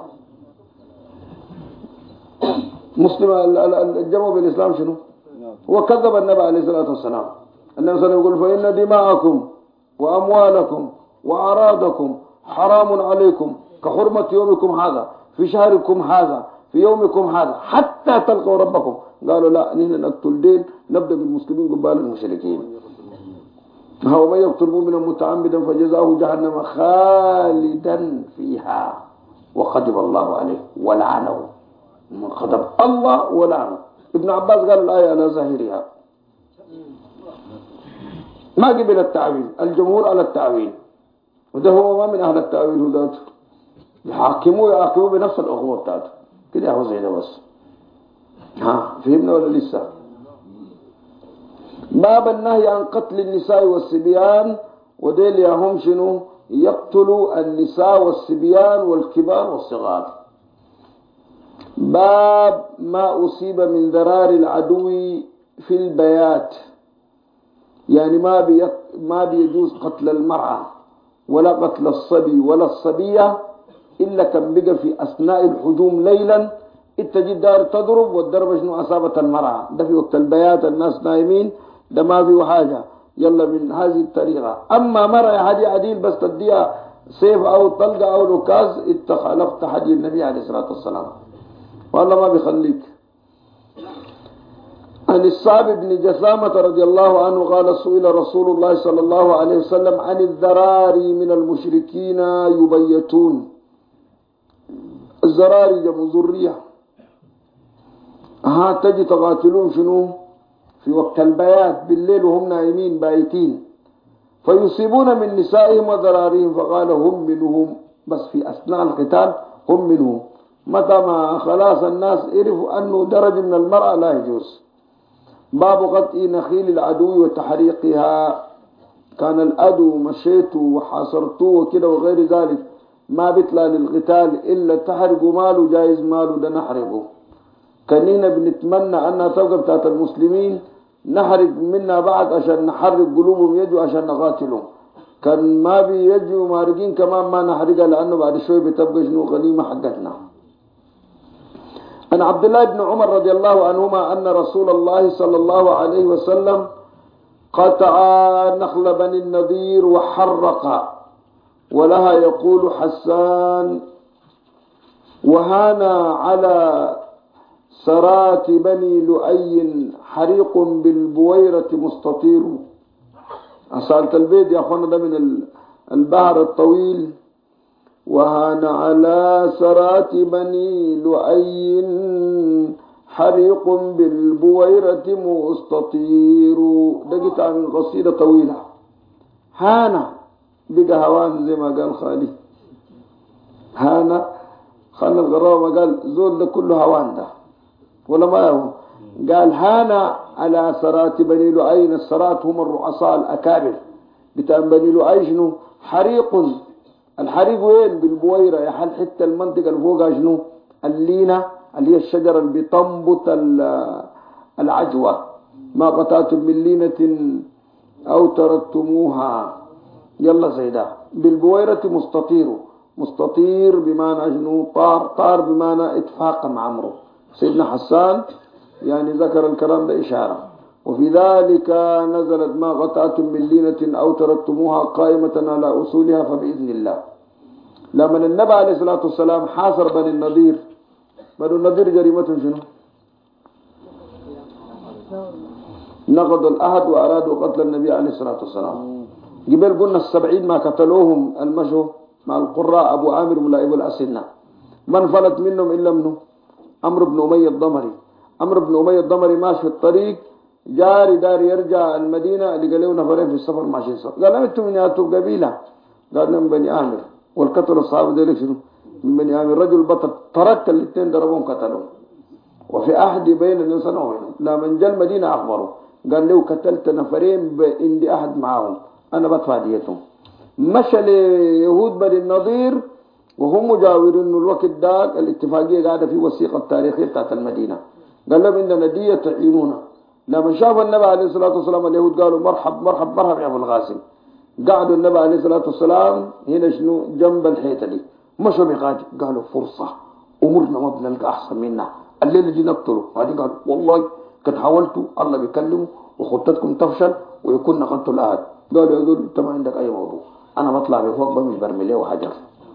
مسلم الجمع بالإسلام شنو؟ هو كذب النبي عليه الصلاة والسلام. النبي صلى الله عليه وسلم يقول فإن دماءكم وأموالكم وأعراضكم حرام عليكم كحرمة يومكم هذا في شهركم هذا في يومكم هذا حتى تلقوا ربكم. قالوا لا، نحن نقتل دين، نبدأ بالمسلمين قبال المشركين. ومن يقتل مؤمنا متعمدا فجزاؤه جهنم خالدا فيها وغضب الله عليه ولعنه. من غضب الله ولعنه. ابن عباس قال الآية على ظاهرها، ما قبل التعويل، الجمهور على التعويل، وده هو ما من أهل التعويل. هو ذاته يحاكموا بنفس الأخوة بتاعته كده، هو زي ده بس. فهمنا ولا لسه؟ باب النهي عن قتل النساء والصبيان، وديل يا هم شنو؟ يقتلوا النساء والصبيان والكبار والصغار. باب ما أصيب من ضرار العدو في البيات، يعني ما بيجوز قتل المرأة ولا قتل الصبي ولا الصبية إلا كان بقى في أثناء الهجوم ليلا، تجي الدار تضرب، والضربة شنو أصابت المرأة، ده في وقت البيات الناس نايمين، ده ما في حاجة، يلا من هذه الطريقة. أما مرأة هدي عديل بس تديها سيف أو طلقة أو لكاز، اتخلفت حدي النبي عليه الصلاة والسلام، والله ما بيخليك. عن الصعب بن جثامة رضي الله عنه قال سئل رسول الله صلى الله عليه وسلم عن الذراري من المشركين يبيتون. الذراري جمع ذرية، تجي تقاتلون شنو في وقت البيات بالليل وهم نايمين بايتين، فيصيبون من نسائهم وذراريهم، فقال هم منهم، بس في أثناء القتال هم منهم. متى ما خلاص الناس عرفوا أنه درج من المرأة لا يجوز. باب قطع نخيل العدو وتحريقها، كان العدو مشيته وحاصرته وكده وغير ذلك ما بيطلع للقتال إلا تحرق ماله، جايز ماله ده نحرقه. كنينا بنتمنى أنها تبقى بتاعت المسلمين، نحرق منها بعد عشان نحرق قلوبهم يجوا عشان نقاتلهم. كان ما بيجوا مارقين كمان ما نحرقها، لأنه بعد شوي بتبقى شنو غنيمة حقتنا. عن عبد الله بن عمر رضي الله عنهما أن رسول الله صلى الله عليه وسلم قطع نخل بني النضير وحرق، ولها يقول حسان: وهانا على سرات بني لؤي حريق بالبويرة مستطير. أصالة البيت يا أخوانا ده من البحر الطويل. وهان على سرات بني لؤي حريق بالبويرة مستطير. ده عن قصيدة طويلة. هانا بقى هوان زي ما قال خالي. هانا خالنا الغرابة قال زول ده كله هوان ده ولا ما هو؟ قال هانا على سرات بني لؤي. السرات هم الرؤساء الأكابر بتاع بني لؤي. شنو حريق؟ الحريق وين؟ بالبويرة، يحل حتى المنطقة اللي فوقها شنو اللينة اللي هي الشجرة اللي بتنبت العجوة. ما قطعتم من لينة أو تركتموها، يلا زيدا. بالبويرة مستطير، مستطير بمعنى شنو طار بمعنى اتفاق مع عمرو. سيدنا حسان يعني ذكر الكلام ده إشارة. وفي ذلك نزلت: ما قطعتم من لينة أو تركتموها قائمة على أصولها فبإذن الله. لما النبي عليه الصلاة والسلام حاصر بني النضير، بني النضير جريمتهم شنو؟ نقضوا العهد وأرادوا قتل النبي عليه الصلاة والسلام. قبل قلنا 70 ما قتلوهم المشوا مع القراء أبو عامر ملائب الأسنة. من فلت منهم إلا منه عمرو بن أمية الضمري. عمرو بن أمية الضمري ماشي في الطريق، جاري دار يرجع المدينة، اللي قالوا نفرين في السفر ماشيين سوا. قال لهم انتم من ياتوا قبيلة؟ قال من بني عامر. والقتل الصحابة ذلك شنو؟ من بني عامر. رجل بطل ترك الاثنين ضربهم قتلهم. وفي أحد بين الإنسان وبينهم لما جاء المدينة أخبره، قال له قتلت نفرين عندي أحد معاهم أنا بدفع ديتهم. مشى ليهود بني النضير وهم مجاورين الوقت داك. الاتفاقية قاعدة في وثيقة التاريخية بتاعت المدينة. قال لهم إننا دية تعينونا لما شاف النبي عليه الصلاة والسلام اليهود قالوا مرحب مرحب مرحب يا أبو القاسم. قعدوا النبي عليه الصلاة والسلام هنا شنو جنب الحيطة دي، مشوا بغادي قالوا فرصة أمورنا ما بنلقى أحسن منها، الليلة دي نقتله. هذه قالوا والله قد حاولتوا الله بيكلموا وخطتكم تفشل ويكون نقلتوا الآن. قالوا يا ذول أنت ما عندك أي موضوع، أنا بطلع بفوق بمش برميليه وحجر.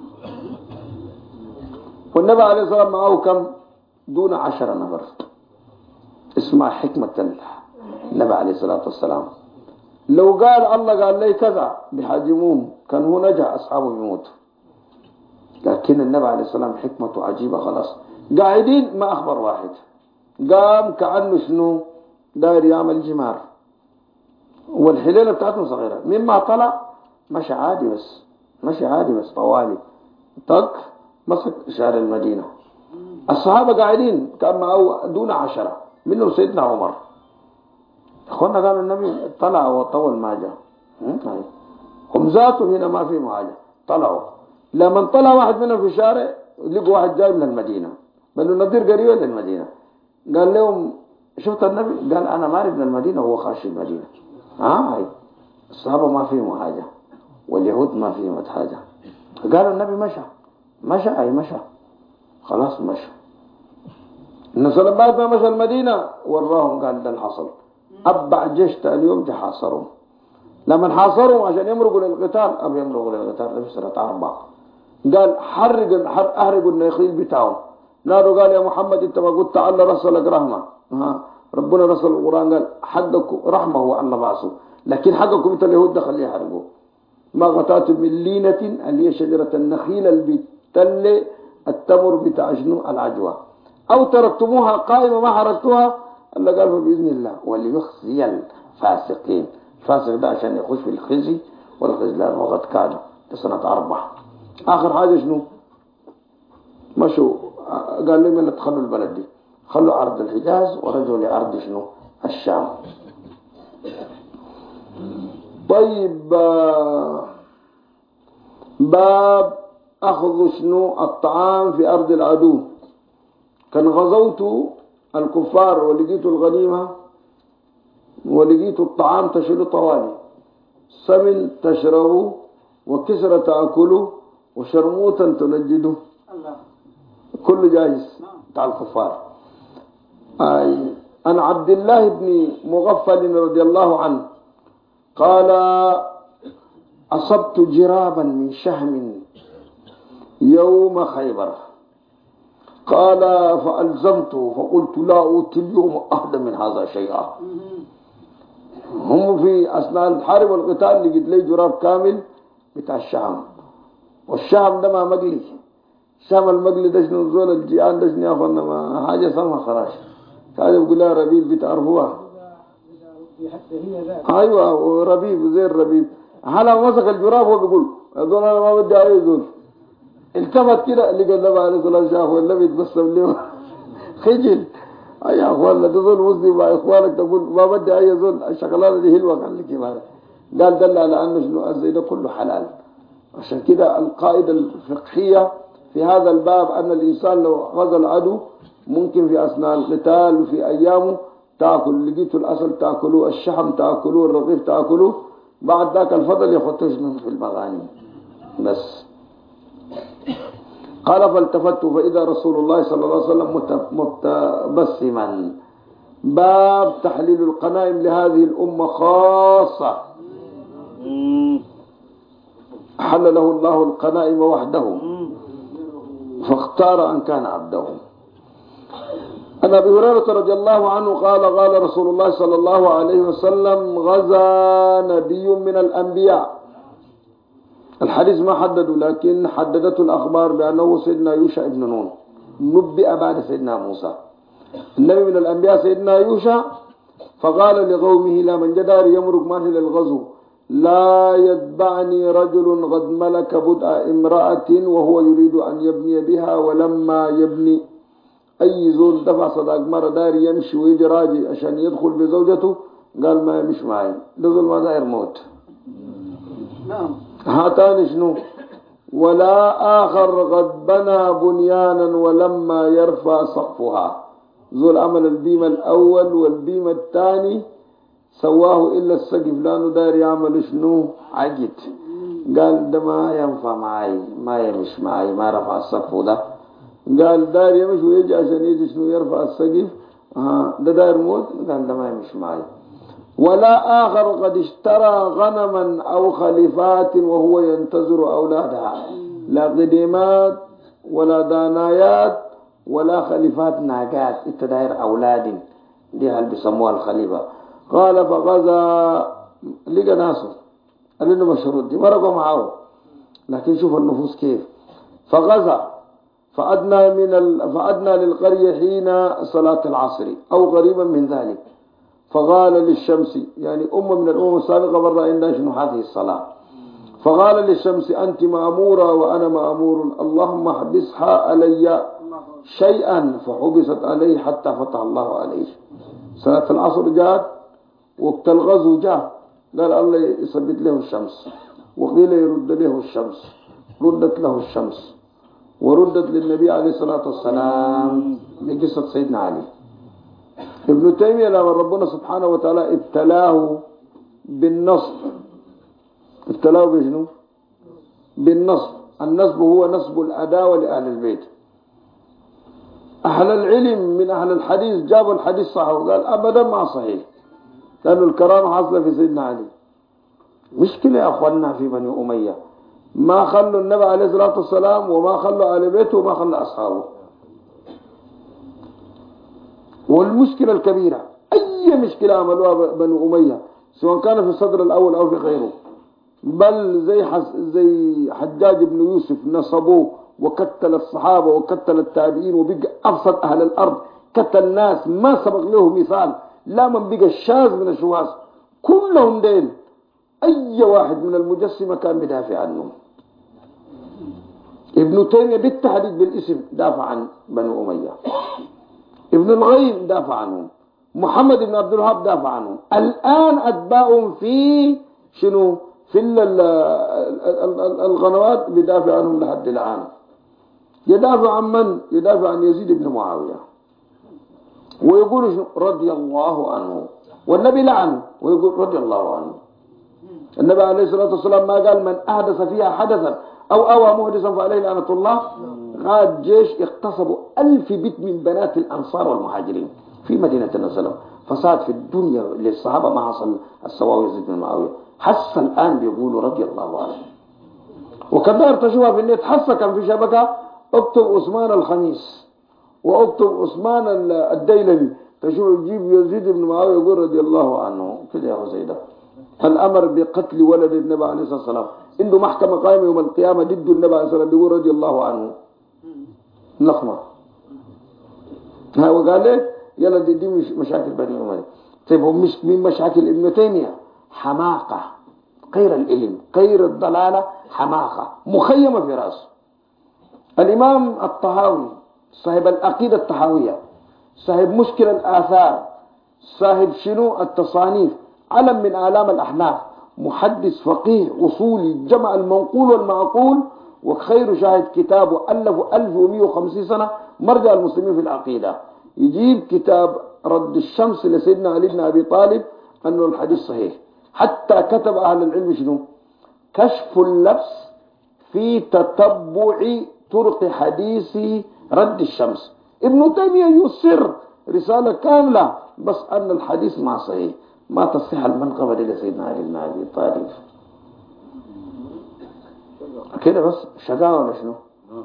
والنبي عليه الصلاة والسلام معه كم؟ دون 10 نفر. اسمع حكمة النبي عليه الصلاة والسلام. لو قال الله قال لي كذا بحجموه كان هو نجا أصحابه يموت، لكن النبي عليه الصلاة والسلام حكمته عجيبة. خلاص قاعدين ما أخبر واحد، قام كأنه شنو داير يعمل جمار، والحليلة بتاعته صغيرة. مما طلع مشى عادي بس، مشى عادي بس طوالي طق مسك شارع المدينة. الصحابة قاعدين كان معه دون 10 منهم سيدنا عمر. اخوانا قالوا النبي طلع وطول ما جاء، هم ذاتهم هنا ما في حاجة طلعوا. لما طلع واحد منهم في الشارع لقوا واحد جاي من المدينة، بنو النضير قريبا للمدينة. قال لهم شفت النبي؟ قال أنا ماري من المدينة وهو خاشي المدينة. هاي الصحابة ما فيهم حاجة واليهود ما فيهم حاجة. قالوا النبي مشى أي مشى خلاص مشى. الناس بعد ما مشى المدينة وراهم قال ده الحصل. أبع جيش اليوم تحاصرهم. لما حاصرهم عشان يمرقوا للقتال أو يمرقوا للقتال في سنة 4 قال أحرقوا النخيل بتاعهم. نادوا قال يا محمد أنت ما قلت تعالى رسلك رحمة، ربنا رسل القرآن قال حقكم رحمة هو الله بعثه، لكن حقكم أنت اليهود ده خليه يحرقوا. ما قطعتم من لينة اللي هي شجرة النخيل اللي بتل التمر بتاع شنو العجوة، أو تركتموها قائمة ما حرقتوها، الله قال بإذن الله وليخزي الفاسقين. الفاسق ده عشان يخش في الخزي والخذلان وقد كان في سنة 4. آخر حاجة شنو؟ مشوا قال لي من تخلوا البلد دي، خلوا أرض الحجاز ورجعوا لأرض شنو الشام. طيب باب أخذ شنو الطعام في أرض العدو. كان غزوت الكفار ولقيت الغنيمة ولقيت الطعام تشيل طوالي، سمن تشربه وكسرة تأكله وشرموتا تنجده، كل جاهز بتاع الكفار. عن عبد الله بن مغفل رضي الله عنه قال أصبت جرابا من شهم يوم خيبر، قال فألزمته فقلت لا أوتي اليوم أهدى من هذا شيئا. هم في أثناء الحرب والقتال لقيت لي جراب كامل بتاع الشام، والشام ده ما مقلي. الشام المقلي ده شنو زول الجيعان ده شنو يا أخوانا ما حاجة سمها خراش. هذا بيقول لها ربيب بتعرفوها؟ أيوة وربيب زي الربيب. هلا مسك الجراب هو بيقول هذول أنا ما بدي أي زول. التفت كده لقى النبي عليه الصلاة والسلام والنبي يتبسم له خجل. يا أخوانا ده زول مسلم مع إخوانك تقول ما بدي أي زول، الشغلانة دي حلوة قال لك كمان. قال دل على أنه شنو الزي ده كله حلال. عشان كده القاعدة الفقهية في هذا الباب أن الإنسان لو غزا العدو ممكن في أثناء القتال وفي أيامه تأكل، لقيتوا الأصل تأكلوه، الشحم تأكلوه، الرغيف تأكلوه، بعد ذاك الفضل يخطوش في المغانم بس. قال فالتفت فإذا رسول الله صلى الله عليه وسلم متبسما. باب تحليل القنائم لهذه الأمة خاصة، حلله الله القنائم وحده فاختار أن كان عبده. عن أبي هريرة رضي الله عنه قال قال رسول الله صلى الله عليه وسلم غزا نبي من الأنبياء. الحديث ما حددوا لكن حددته الأخبار بأنه سيدنا يوشع ابن نون، نبئ بعد سيدنا موسى. النبي من الأنبياء سيدنا يوشع فقال لقومه لا من جدار يمرق معه للغزو لا يتبعني رجل قد ملك بدء امرأة وهو يريد أن يبني بها، ولما يبني أي زول دفع صداق مرة داير يمشي ويجي راجي عشان يدخل بزوجته قال ما يمشي معي، ده زول ما داير موت. هاتان شنو؟ ولا آخر قد بنى بنيانا ولما يرفع سقفها زول عمل البيمة الأول والبيمة الثاني سواه إلا السقف لانه داير يعمل شنو عقد. قال ده ما ينفع معي، ما يمش معي، ما رفع السقف ده. قال داير يمش ويجي عشان يجي شنو يرفع السقف، ده داير موت. قال ده ما يمش معي. ولا آخر قد اشترى غنما أو خليفات وهو ينتظر أولادها، لا قديمات ولا دانايات ولا خليفات ناقات، انت داير أولاد دي هل بيسموها الخليفة. قال فغزا، لقى ناسه قال له مشروط دي مرقوا معه، لكن شوف النفوس كيف. فغزا فأدنى للقرية حين صلاة العصر أو قريبا من ذلك، فقال للشمس، يعني أمة من الأمم السابقة برا عندها شنو هذه الصلاة. فقال للشمس أنت مأمورة وأنا مأمور، اللهم احبسها علي شيئا، فحبست عليه حتى فتح الله عليه. صلاة العصر جاءت، وقت الغزو جاء، قال الله يثبت له الشمس، وقيل يرد له الشمس، ردت له الشمس وردت للنبي عليه الصلاة والسلام بقصة سيدنا علي. ابن تيمية لما ربنا سبحانه وتعالى ابتلاه بالنصب، ابتلاه بشنو؟ بالنصب. النصب هو نصب الأداوة لأهل البيت. أهل العلم من أهل الحديث جابوا الحديث صح وقال أبدا ما صحيح، لأن الكرامة حصل في سيدنا علي. مشكلة يا أخواننا في بني أمية، ما خلوا النبي عليه الصلاة والسلام وما خلوا آل بيته وما خلوا أصحابه. والمشكلة الكبيرة أي مشكلة عملوها بني أمية سواء كان في الصدر الأول أو في غيره، بل زي حجاج بن يوسف نصبوه وقتل الصحابة وقتل التابعين وبقى أفسد أهل الأرض، قتل ناس ما سبق له مثال، لا من بقى الشاذ من الشواذ كلهم دين. أي واحد من المجسمة كان بدافع عنهم. ابن تيمية بالتحديد بالاسم دافع عن بني أمية، ابن الغيم دافع عنهم، محمد بن عبد الوهاب دافع عنهم، الآن أتباعهم في شنو في القنوات بدافع عنهم لحد الآن. يدافع عن من؟ يدافع عن يزيد بن معاوية ويقول شنو رضي الله عنه، والنبي لعنه ويقول رضي الله عنه. النبي عليه الصلاة والسلام ما قال من أحدث فيها حدثا أو أوى محدثا فعليه لعنة الله. قاد جيش اغتصبوا 1000 بيت من بنات الأنصار والمهاجرين في مدينة النبي، فساد في الدنيا للصحابة ما حصل السواوي يزيد بن معاوية. حس الآن بيقولوا رضي الله عنه. وكذا تشوفها في النت، حس كان في شبكة اكتب عثمان الخميس واكتب عثمان الديلمي، تشوف يجيب يزيد بن معاوية يقول رضي الله عنه كده يا حسيدة. الأمر بقتل ولد النبي عليه الصلاة والسلام، عنده محكمة قائمة يوم القيامة ضد النبي عليه الصلاة والسلام بيقول رضي الله عنه. نقمة وقال لي يلا دي مشاكل بني أمية. طيب هم مش من مشاكل ابن تيمية؟ حماقة، غير العلم، غير الضلالة، حماقة مخيمة في رأسه. الإمام الطحاوي صاحب العقيدة الطحاوية، صاحب مشكل الآثار، صاحب شنو التصانيف، علم من آلام الأحناف، محدث فقيه أصولي جمع المنقول والمعقول، وخير شاهد كتابه ألفه 1150 سنة مرجع المسلمين في العقيدة. يجيب كتاب رد الشمس لسيدنا علي بن أبي طالب أنه الحديث صحيح. حتى كتب أهل العلم شنو كشف اللبس في تتبع طرق حديث رد الشمس. ابن تيمية يصر رسالة كاملة بس أن الحديث ما صحيح، ما تصح المنقبة لسيدنا علي بن أبي طالب. كده بس شقاوة ولا شنو؟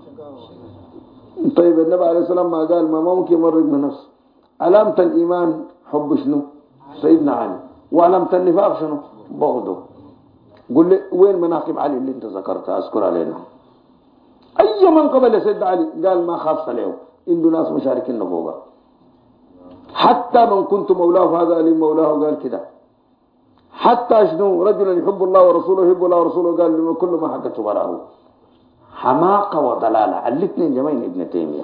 طيب النبي عليه السلام ما قال ما ممكن يمرق من نفسه. علامة الإيمان حب شنو؟ سيدنا علي. وعلامة النفاق شنو؟ بغضه. قل لي وين مناقب علي اللي انت ذكرتها اذكر علينا. أي منقبة لسيدنا علي قال ما خاصة له، عنده ناس مشاركين نبوغا. حتى من كنت مولاه فهذا علي مولاه قال كده. حتى شنو رجل يحب الله ورسوله يحب الله ورسوله قال لما كل ما حقته براه. حماقة وضلالة الاثنين جمعين ابن تيمية.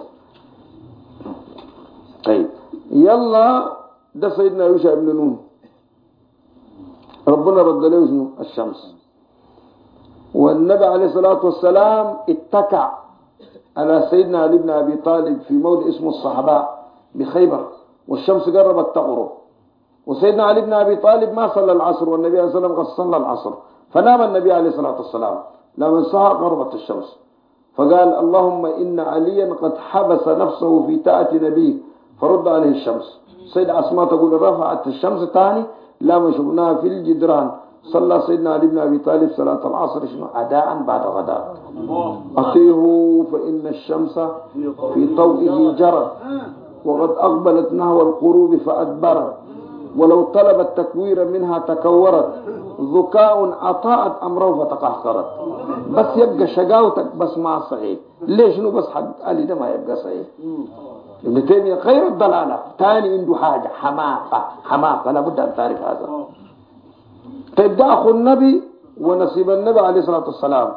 طيب يلا ده سيدنا يوشع بن نون ربنا رد له شنو الشمس، والنبي عليه الصلاة والسلام اتكع على سيدنا علي بن أبي طالب في موضع اسمه الصحباء بخيبر والشمس قربت تغرب، وسيدنا علي بن أبي طالب ما صلى العصر والنبي عليه الصلاة والسلام قد صلى العصر، فنام النبي عليه الصلاة والسلام. لما سهر قربت الشمس، فقال اللهم إن عليا قد حبس نفسه في تاءة نبيك فرد عليه الشمس. سيدة أسماء تقول رفعت الشمس ثاني لما شفناها في الجدران. صلى سيدنا علي بن أبي طالب صلاة العصر شنو أداء بعد غداء. أطيعوا فإن الشمس في طوئه جرت وقد أقبلت نحو القروب فأدبرت، ولو طلب التكوير منها تكورت، ذكاء أطاعت أمره فتقهقرت. بس يبقى شقاوتك بس ما صحيح. ليش نو بس حق علي ده ما يبقى صحيح. ابن تيمية خير الضلالة تاني عنده حاجة حماقة لابد أن تعرف هذا. طيب ده أخو النبي ونصيب النبي عليه الصلاة والسلام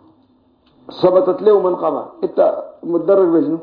ثبتت له منقبة. انت متدرج بشنو؟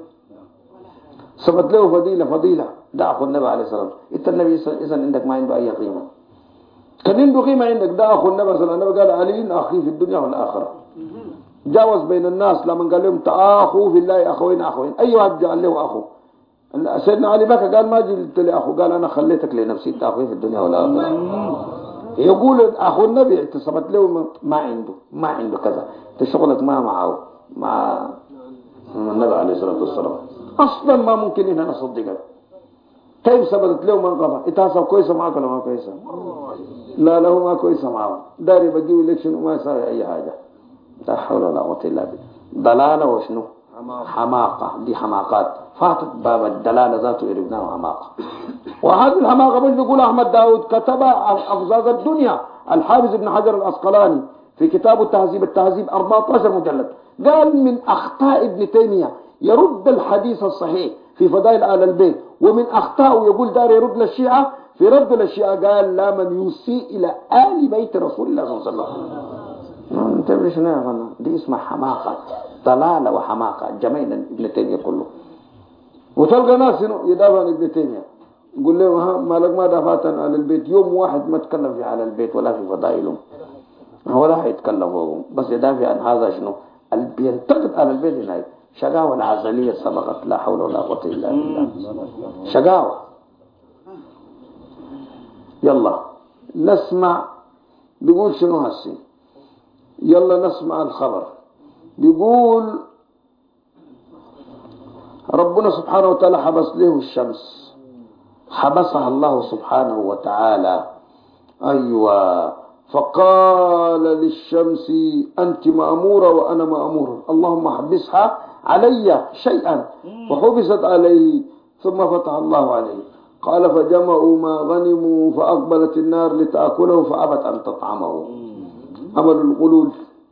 ثبت له فضيلة ده أخو النبي عليه الصلاة والسلام. انت النبي إذن عندك ما عنده أي قيمة. كان عنده قيمة عندك. ده أخو النبي صلى الله عليه وسلم قال علي أخي في الدنيا والآخرة. جاوز بين الناس لما قال لهم تآخوا في الله أخوين أي واحد جعل له أخو. سيدنا علي بكى قال ما جلت لي أخو، قال أنا خليتك لنفسي انت أخوي في الدنيا والآخرة. يقول أخو النبي اتصبت له ما عنده كذا، تشغلك ما معه مع النبي عليه الصلاة والسلام أصلا ما ممكن إن أنا أصدقك. كيف ثبتت له منقبة؟ إتحسب كويسة معك ولا ما كويسة؟ لا له ما كويسة معه. داري بجيب إلكشن وما يساوي أي حاجة. لا حول ولا قوة إلا بالله. ضلالة وشنو؟ حماقة. دي حماقات فاتت باب الدلالة ذاته يربناه حماقة. وهذه الحماقة مش بيقول أحمد داود كتب أفزاز الدنيا الحافظ ابن حجر الأسقلاني في كتاب التهذيب 14 مجلد. قال من أخطاء ابن تيمية يرد الحديث الصحيح في فضائل آل البيت، ومن أخطاء يقول دار يرد للشيعة في رد للشيعة قال لا من يسيء إلى آل بيت رسول الله صلى الله عليه وسلم. انتبه شنو يا غنى؟ دي اسمها حماقة، ضلالة وحماقة جميعا ابن تيمية كله. وتلقى ناس يدافع عن ابن تيمية يقول له مالك ما دافعت عن آل البيت. يوم واحد ما تكلم في آل البيت ولا في فضائلهم ولا حيتكلم فوقهم، بس يدافع عن هذا شنو اللي بينتقد آل البيت. هناك شقاوة العزلية سبقت لا حول ولا قوة إلا بالله. شقاوة. يلا نسمع بيقول شنو هسي. يلا نسمع الخبر. بيقول ربنا سبحانه وتعالى حبس له الشمس، حبسها الله سبحانه وتعالى. أيوة. فقال للشمس أنت مأمورة وأنا مأمور، اللهم حبسها علي شيئا، فحبست عليه ثم فتح الله عليه. قال فجمعوا ما غنموا فأقبلت النار لتأكله فأبت أن تطعمه. عمل الغلول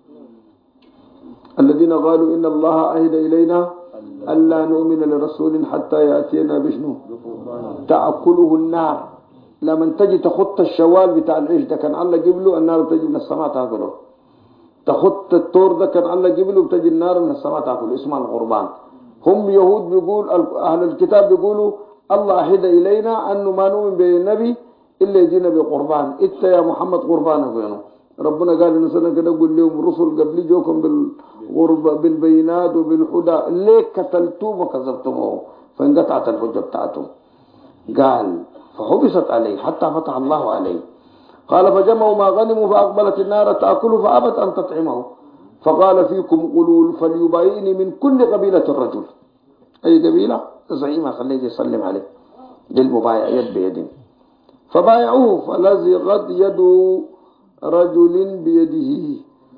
الذين قالوا إن الله عهد إلينا ألا نؤمن لرسول حتى يأتينا بشنو تأكله النار. لما تجي تخط الشوال بتاع العيش ده كان الله قبله النار بتجي من السماء تأكله. تخط الطور ده كان الله قبله بتجي النار من السماء تأكله. اسمها القربان. هم يهود بيقول أهل الكتاب بيقولوا الله عهد إلينا أنه ما نؤمن بالنبي إلا يجينا بقربان. إنت يا محمد قربانه بينه. ربنا قال إن سنة كده قل لهم رسل قبل جوكم بالبينات وبالهدى ليه قتلتم وكذبتموه فانقطعت الحجة بتاعتهم. قال فحبست عليه حتى فتح الله عليه. قال فجمعوا ما غنموا فأقبلت النار تأكله فأبت أن تطعمه. فقال فيكم قلول فليبايعني من كل قبيلة الرجل. أي قبيلة زعيمة خليه يسلم عليه للمبايع يد بيد. فبايعوه فلزغت يد رجل بيده.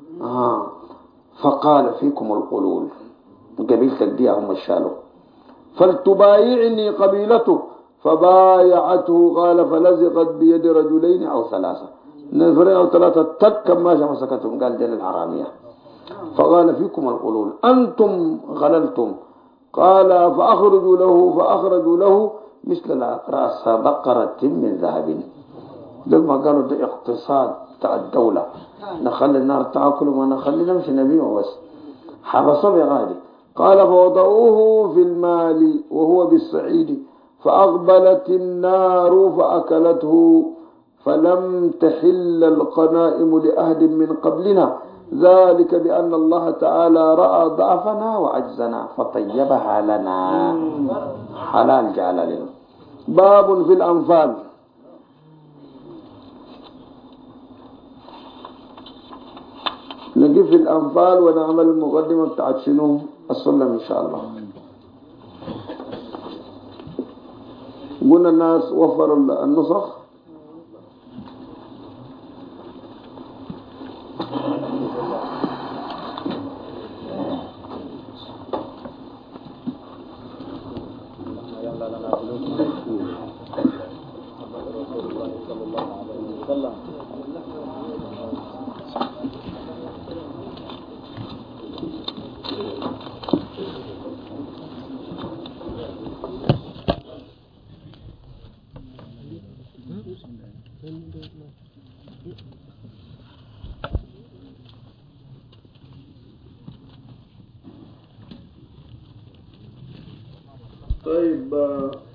فقال فيكم القلول قبيلتك دي هم الشالو فلتبايعني قبيلته. فبايعته قال فلزقت بيد رجلين أو ثلاثة نفرين أو ثلاثة تكم ما مسكتهم. قال دين الحرامية. فقال فيكم القلول أنتم غللتم. قال فأخرجوا له مثل رأس بقرة من ذهب. لما قالوا ده اقتصاد بتاع الدولة نخلي النار تأكل وما نخلي نمشي نبيه بس. حبسوا بغادي. قال فوضعوه في المال وهو بالصعيد فأقبلت النار فأكلته فلم تحل القنائم لأحد من قبلنا ذلك بأن الله تعالى رأى ضعفنا وعجزنا فطيبها لنا حلال جعل لنا. باب في الأنفال. نجي في الأنفال ونعمل المقدمة بتاعت شنو السلم إن شاء الله. قلنا الناس وفروا النسخ. طيب